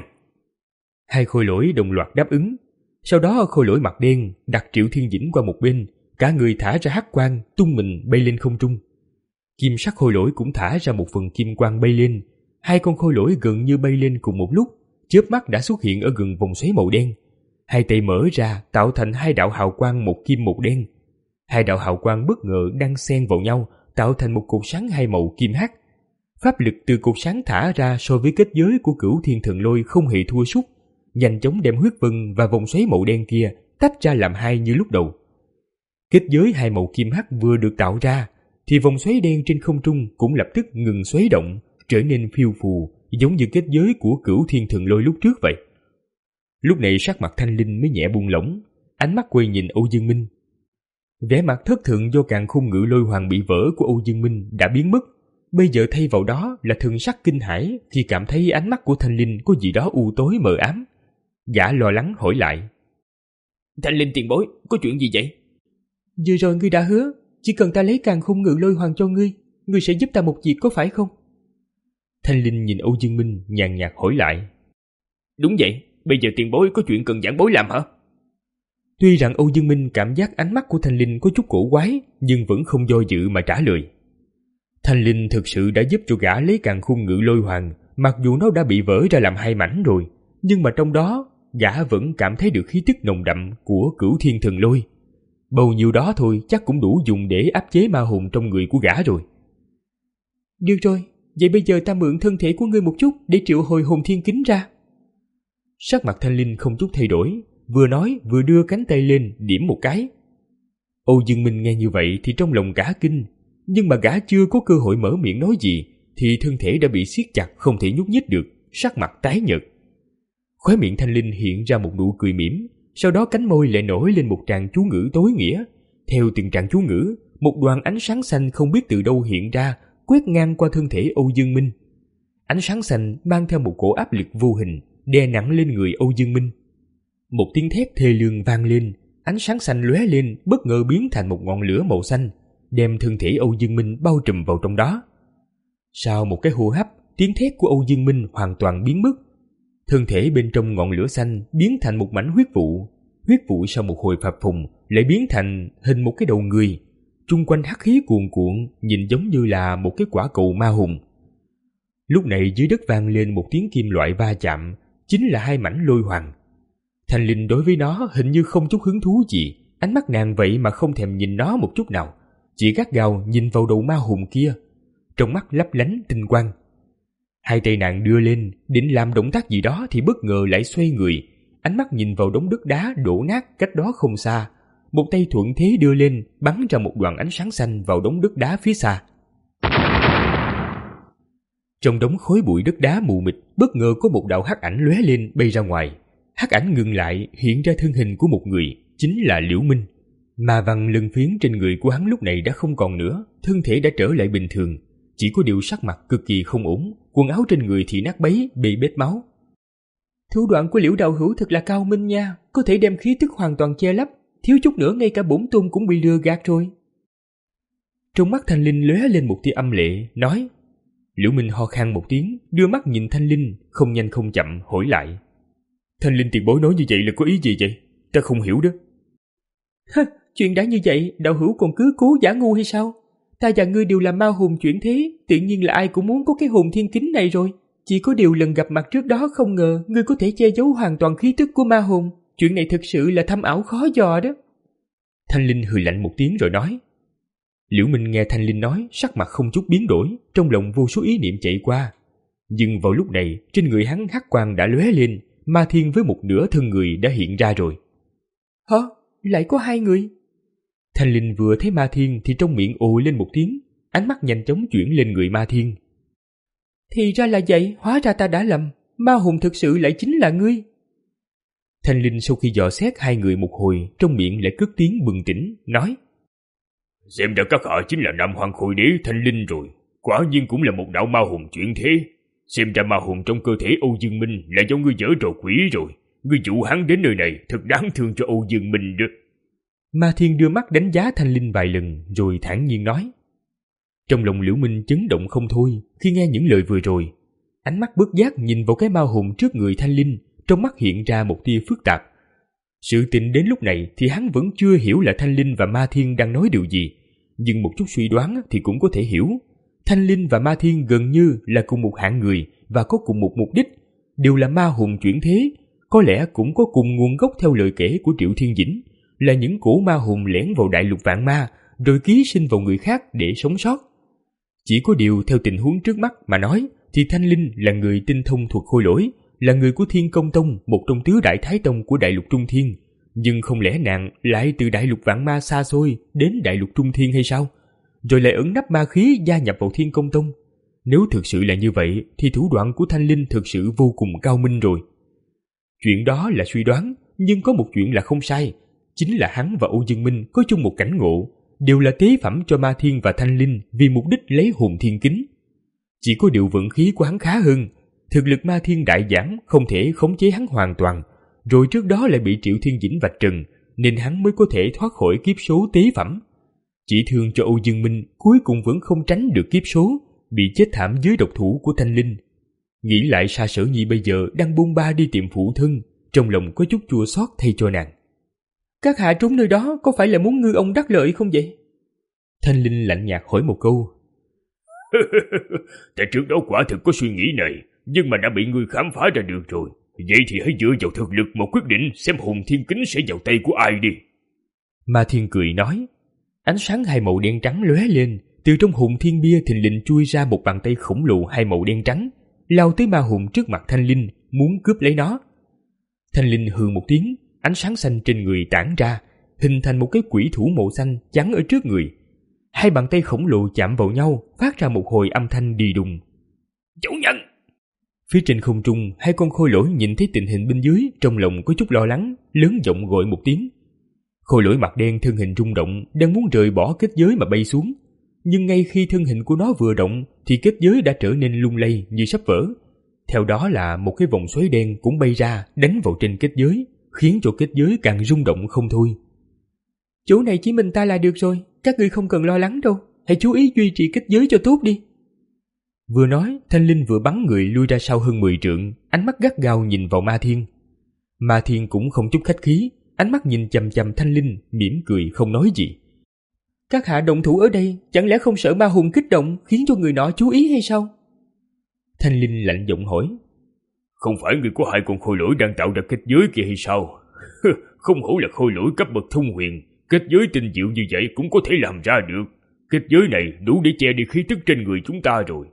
Hai khôi lỗi đồng loạt đáp ứng. Sau đó khôi lỗi mặt đen đặt Triệu Thiên Dĩnh qua một bên, cả người thả ra hắc quang, tung mình bay lên không trung. Kim sắc khôi lỗi cũng thả ra một phần kim quang bay lên. Hai con khôi lỗi gần như bay lên cùng một lúc, chớp mắt đã xuất hiện ở gần vòng xoáy màu đen. Hai tay mở ra tạo thành hai đạo hào quang một kim một đen. Hai đạo hào quang bất ngờ đan xen vào nhau, tạo thành một cột sáng hai màu kim hắc. Pháp lực từ cột sáng thả ra so với kết giới của Cửu Thiên Thần Lôi không hề thua sút, nhanh chóng đem huyết vân và vòng xoáy màu đen kia tách ra làm hai như lúc đầu. Kết giới hai màu kim hắc vừa được tạo ra, thì vòng xoáy đen trên không trung cũng lập tức ngừng xoáy động, trở nên phiêu phù, giống như kết giới của Cửu Thiên Thần Lôi lúc trước vậy. Lúc này sắc mặt Thanh Linh mới nhẹ buông lỏng, ánh mắt quay nhìn Âu Dương Minh. Vẻ mặt thất thường do càn khôn ngự lôi hoàng bị vỡ của Âu Dương Minh đã biến mất, bây giờ thay vào đó là thần sắc kinh hãi khi cảm thấy ánh mắt của Thanh Linh có gì đó u tối mờ ám. Gã lo lắng hỏi lại: Thanh Linh tiền bối, có chuyện gì vậy? Vừa rồi ngươi đã hứa, chỉ cần ta lấy càn khôn ngự lôi hoàng cho ngươi, ngươi sẽ giúp ta một việc có phải không? Thanh Linh nhìn Âu Dương Minh nhàn nhạt hỏi lại: Đúng vậy, bây giờ tiền bối có chuyện cần giảng bối làm hả? Tuy rằng Âu Dương Minh cảm giác ánh mắt của Thanh Linh có chút cổ quái, nhưng vẫn không do dự mà trả lời. Thanh Linh thực sự đã giúp cho gã lấy càn khôn ngự lôi hoàng, mặc dù nó đã bị vỡ ra làm hai mảnh rồi, nhưng mà trong đó gã vẫn cảm thấy được khí tức nồng đậm của Cửu Thiên Thần Lôi. Bầu nhiêu đó thôi chắc cũng đủ dùng để áp chế ma hồn trong người của gã rồi. Được rồi, vậy bây giờ ta mượn thân thể của ngươi một chút để triệu hồi hồn thiên kính ra. Sắc mặt Thanh Linh không chút thay đổi, vừa nói vừa đưa cánh tay lên điểm một cái. Âu Dương Minh nghe như vậy thì trong lòng cả kinh, nhưng mà gã chưa có cơ hội mở miệng nói gì thì thân thể đã bị siết chặt không thể nhúc nhích được, sắc mặt tái nhợt. Khóe miệng Thanh Linh hiện ra một nụ cười mỉm, sau đó cánh môi lại nổi lên một tràng chú ngữ tối nghĩa. Theo từng tràng chú ngữ, một đoàn ánh sáng xanh không biết từ đâu hiện ra, quét ngang qua thân thể Âu Dương Minh. Ánh sáng xanh mang theo một cổ áp lực vô hình, đè nặng lên người Âu Dương Minh. Một tiếng thét thê lương vang lên, ánh sáng xanh lóe lên, bất ngờ biến thành một ngọn lửa màu xanh, đem thân thể Âu Dương Minh bao trùm vào trong đó. Sau một cái hô hấp, tiếng thét của Âu Dương Minh hoàn toàn biến mất. Thân thể bên trong ngọn lửa xanh biến thành một mảnh huyết vụ. Huyết vụ sau một hồi phập phùng lại biến thành hình một cái đầu người. Trung quanh hắc khí cuồn cuộn, nhìn giống như là một cái quả cầu ma hùng. Lúc này dưới đất vang lên một tiếng kim loại va chạm, chính là hai mảnh lôi hoàng. Thanh Linh đối với nó hình như không chút hứng thú gì, ánh mắt nàng vậy mà không thèm nhìn nó một chút nào, chỉ gắt gao nhìn vào đầu ma hùng kia, trong mắt lấp lánh tinh quang. Hai tay nàng đưa lên, định làm động tác gì đó thì bất ngờ lại xoay người, ánh mắt nhìn vào đống đất đá đổ nát cách đó không xa. Một tay thuận thế đưa lên, bắn ra một đoàn ánh sáng xanh vào đống đất đá phía xa. Trong đống khối bụi đất đá mù mịt, bất ngờ có một đạo hắc ảnh lóe lên bay ra ngoài. Hắc ảnh ngừng lại, hiện ra thân hình của một người, chính là Liễu Minh. Ma văn lân phiến trên người của hắn lúc này đã không còn nữa, thân thể đã trở lại bình thường, chỉ có điều sắc mặt cực kỳ không ổn, quần áo trên người thì nát bấy, bị bết máu. Thủ đoạn của Liễu đạo hữu thật là cao minh nha, có thể đem khí tức hoàn toàn che lấp, thiếu chút nữa ngay cả bổn tôn cũng bị lừa gạt rồi. Trong mắt Thanh Linh lóe lên một tia âm lệ, nói. Liễu Minh ho khan một tiếng, đưa mắt nhìn Thanh Linh, không nhanh không chậm hỏi lại. Thanh Linh tiền bối nói như vậy là có ý gì vậy? Ta không hiểu đó. Hơ, chuyện đã như vậy, đạo hữu còn cứ cố giả ngu hay sao? Ta và ngươi đều là ma hồn chuyển thế, tự nhiên là ai cũng muốn có cái hồn thiên kính này rồi. Chỉ có điều lần gặp mặt trước đó không ngờ ngươi có thể che giấu hoàn toàn khí tức của ma hồn. Chuyện này thực sự là thâm ảo khó dò đó. Thanh Linh hừ lạnh một tiếng rồi nói. Liễu Minh nghe Thanh Linh nói, sắc mặt không chút biến đổi, trong lòng vô số ý niệm chạy qua. Nhưng vào lúc này, trên người hắn hắc quang đã lóe lên, ma thiên với một nửa thân người đã hiện ra rồi. Hả? Lại có hai người? Thanh Linh vừa thấy ma thiên thì trong miệng ồ lên một tiếng, ánh mắt nhanh chóng chuyển lên người ma thiên. Thì ra là vậy, hóa ra ta đã lầm, ma hồn thực sự lại chính là ngươi. Thanh Linh sau khi dò xét hai người một hồi, trong miệng lại cất tiếng bừng tỉnh, nói. Xem ra các hạ chính là Nam Hoàng Khôi Đế Thanh Linh rồi, quả nhiên cũng là một đạo ma hồn chuyển thế. Xem ra ma hồn trong cơ thể Âu Dương Minh là do ngươi dở trò quỷ rồi, ngươi dụ hắn đến nơi này thật đáng thương cho Âu Dương Minh đó. Ma Thiên đưa mắt đánh giá Thanh Linh vài lần rồi thản nhiên nói. Trong lòng Liễu Minh chấn động không thôi khi nghe những lời vừa rồi. Ánh mắt bất giác nhìn vào cái ma hồn trước người Thanh Linh, trong mắt hiện ra một tia phức tạp. Sự tình đến lúc này thì hắn vẫn chưa hiểu là Thanh Linh và Ma Thiên đang nói điều gì, nhưng một chút suy đoán thì cũng có thể hiểu. Thanh Linh và Ma Thiên gần như là cùng một hạng người và có cùng một mục đích, đều là ma hồn chuyển thế, có lẽ cũng có cùng nguồn gốc theo lời kể của Triệu Thiên Dĩnh, là những cổ ma hồn lẻn vào đại lục vạn ma rồi ký sinh vào người khác để sống sót. Chỉ có điều theo tình huống trước mắt mà nói thì Thanh Linh là người tinh thông thuật khôi lỗi, là người của Thiên Công Tông, một trong tứ đại thái tông của đại lục Trung Thiên, nhưng không lẽ nàng lại từ đại lục vạn ma xa xôi đến đại lục Trung Thiên hay sao? Rồi lại ẩn nấp ma khí gia nhập vào Thiên Công Tông. Nếu thực sự là như vậy thì thủ đoạn của Thanh Linh thực sự vô cùng cao minh rồi. Chuyện đó là suy đoán, nhưng có một chuyện là không sai, chính là hắn và Âu Dương Minh có chung một cảnh ngộ, đều là tế phẩm cho Ma Thiên và Thanh Linh vì mục đích lấy hồn thiên kính. Chỉ có điều vận khí của hắn khá hơn, thực lực Ma Thiên đại giảm không thể khống chế hắn hoàn toàn, rồi trước đó lại bị Triệu Thiên Dĩnh vạch trần, nên hắn mới có thể thoát khỏi kiếp số tế phẩm. Chỉ thương cho Âu Dương Minh cuối cùng vẫn không tránh được kiếp số, bị chết thảm dưới độc thủ của Thanh Linh. Nghĩ lại Sa Sở Nhi bây giờ đang bôn ba đi tìm phụ thân, trong lòng có chút chua xót thay cho nàng. Các hạ trốn nơi đó có phải là muốn ngư ông đắc lợi không vậy? Thanh Linh lạnh nhạt hỏi một câu. Tại trước đó quả thực có suy nghĩ này, nhưng mà đã bị ngươi khám phá ra được rồi. Vậy thì hãy dựa vào thực lực mà quyết định xem hồn thiên kính sẽ vào tay của ai đi. Ma Thiên cười nói. Ánh sáng hai màu đen trắng lóe lên, từ trong hồn thiên bia thình lình chui ra một bàn tay khổng lồ hai màu đen trắng, lao tới ma hồn trước mặt Thanh Linh, muốn cướp lấy nó. Thanh Linh hừ một tiếng, ánh sáng xanh trên người tản ra, hình thành một cái quỷ thủ màu xanh chắn ở trước người. Hai bàn tay khổng lồ chạm vào nhau, phát ra một hồi âm thanh đi đùng. Chủ nhân! Phía trên không trung, hai con khôi lỗi nhìn thấy tình hình bên dưới, trong lòng có chút lo lắng, lớn giọng gọi một tiếng. Khôi lỗi mặt đen thân hình rung động, đang muốn rời bỏ kết giới mà bay xuống. Nhưng ngay khi thân hình của nó vừa động, thì kết giới đã trở nên lung lay như sắp vỡ. Theo đó là một cái vòng xoáy đen cũng bay ra, đánh vào trên kết giới, khiến cho kết giới càng rung động không thôi. Chỗ này chỉ mình ta là được rồi, các ngươi không cần lo lắng đâu, hãy chú ý duy trì kết giới cho tốt đi. Vừa nói, Thanh Linh vừa bắn người lui ra sau hơn mười trượng, ánh mắt gắt gao nhìn vào Ma Thiên. Ma Thiên cũng không chút khách khí, ánh mắt nhìn chằm chằm Thanh Linh, mỉm cười không nói gì. Các hạ động thủ ở đây, chẳng lẽ không sợ ma hồn kích động khiến cho người nọ chú ý hay sao? Thanh Linh lạnh giọng hỏi. Không phải người có hai con khôi lỗi đang tạo ra kết giới kia hay sao? Không hổ là khôi lỗi cấp bậc thông huyền, kết giới tinh diệu như vậy cũng có thể làm ra được. Kết giới này đủ để che đi khí tức trên người chúng ta rồi.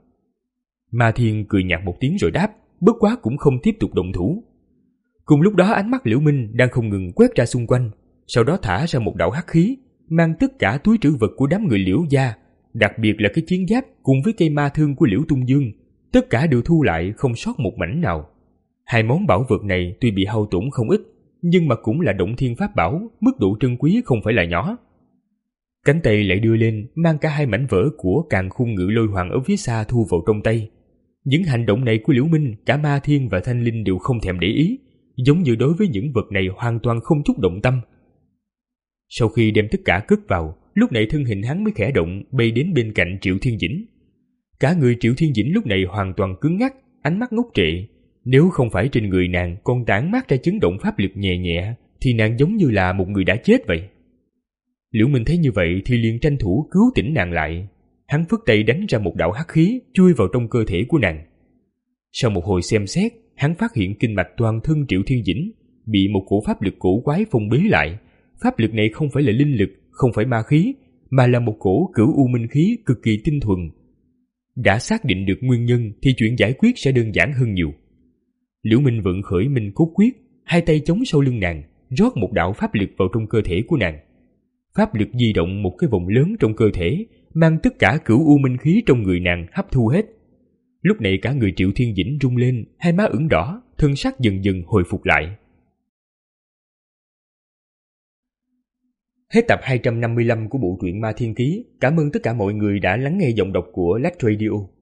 Ma Thiên cười nhạt một tiếng rồi đáp, bất quá cũng không tiếp tục động thủ. Cùng lúc đó ánh mắt Liễu Minh đang không ngừng quét ra xung quanh, sau đó thả ra một đạo hắc khí, mang tất cả túi trữ vật của đám người Liễu gia, đặc biệt là cái chiến giáp cùng với cây ma thương của Liễu Tung Dương, tất cả đều thu lại không sót một mảnh nào. Hai món bảo vật này tuy bị hao tổn không ít, nhưng mà cũng là động thiên pháp bảo, mức độ trân quý không phải là nhỏ. Cánh tay lại đưa lên, mang cả hai mảnh vỡ của Càn Khôn Ngự Lôi Hoàng ở phía xa thu vào trong tay. Những hành động này của Liễu Minh, cả Ma Thiên và Thanh Linh đều không thèm để ý, giống như đối với những vật này hoàn toàn không chút động tâm. Sau khi đem tất cả cất vào, lúc này thân hình hắn mới khẽ động, bay đến bên cạnh Triệu Thiên Dĩnh. Cả người Triệu Thiên Dĩnh lúc này hoàn toàn cứng ngắc, ánh mắt ngốc trệ. Nếu không phải trên người nàng còn tản mát ra chấn động pháp lực nhẹ nhẹ, thì nàng giống như là một người đã chết vậy. Liễu Minh thấy như vậy thì liền tranh thủ cứu tỉnh nàng lại. Hắn phất tay đánh ra một đạo hắc khí chui vào trong cơ thể của nàng. Sau một hồi xem xét, hắn phát hiện kinh mạch toàn thân Triệu Thiên Dĩnh bị một cổ pháp lực cổ quái phong bế lại. Pháp lực này không phải là linh lực, không phải ma khí, mà là một cổ cửu u minh khí cực kỳ tinh thuần. Đã xác định được nguyên nhân thì chuyện giải quyết sẽ đơn giản hơn nhiều. Liễu Minh vận khởi Minh Cốt Quyết, hai tay chống sau lưng nàng, rót một đạo pháp lực vào trong cơ thể của nàng. Pháp lực di động một cái vòng lớn trong cơ thể, mang tất cả cửu u minh khí trong người nàng hấp thu hết. Lúc này cả người Triệu Thiên Dĩnh rung lên, hai má ửng đỏ, thân sắc dần dần hồi phục lại. Hết tập hai trăm năm mươi lăm của bộ truyện Ma Thiên Ký. Cảm ơn tất cả mọi người đã lắng nghe giọng đọc của Lách Radio.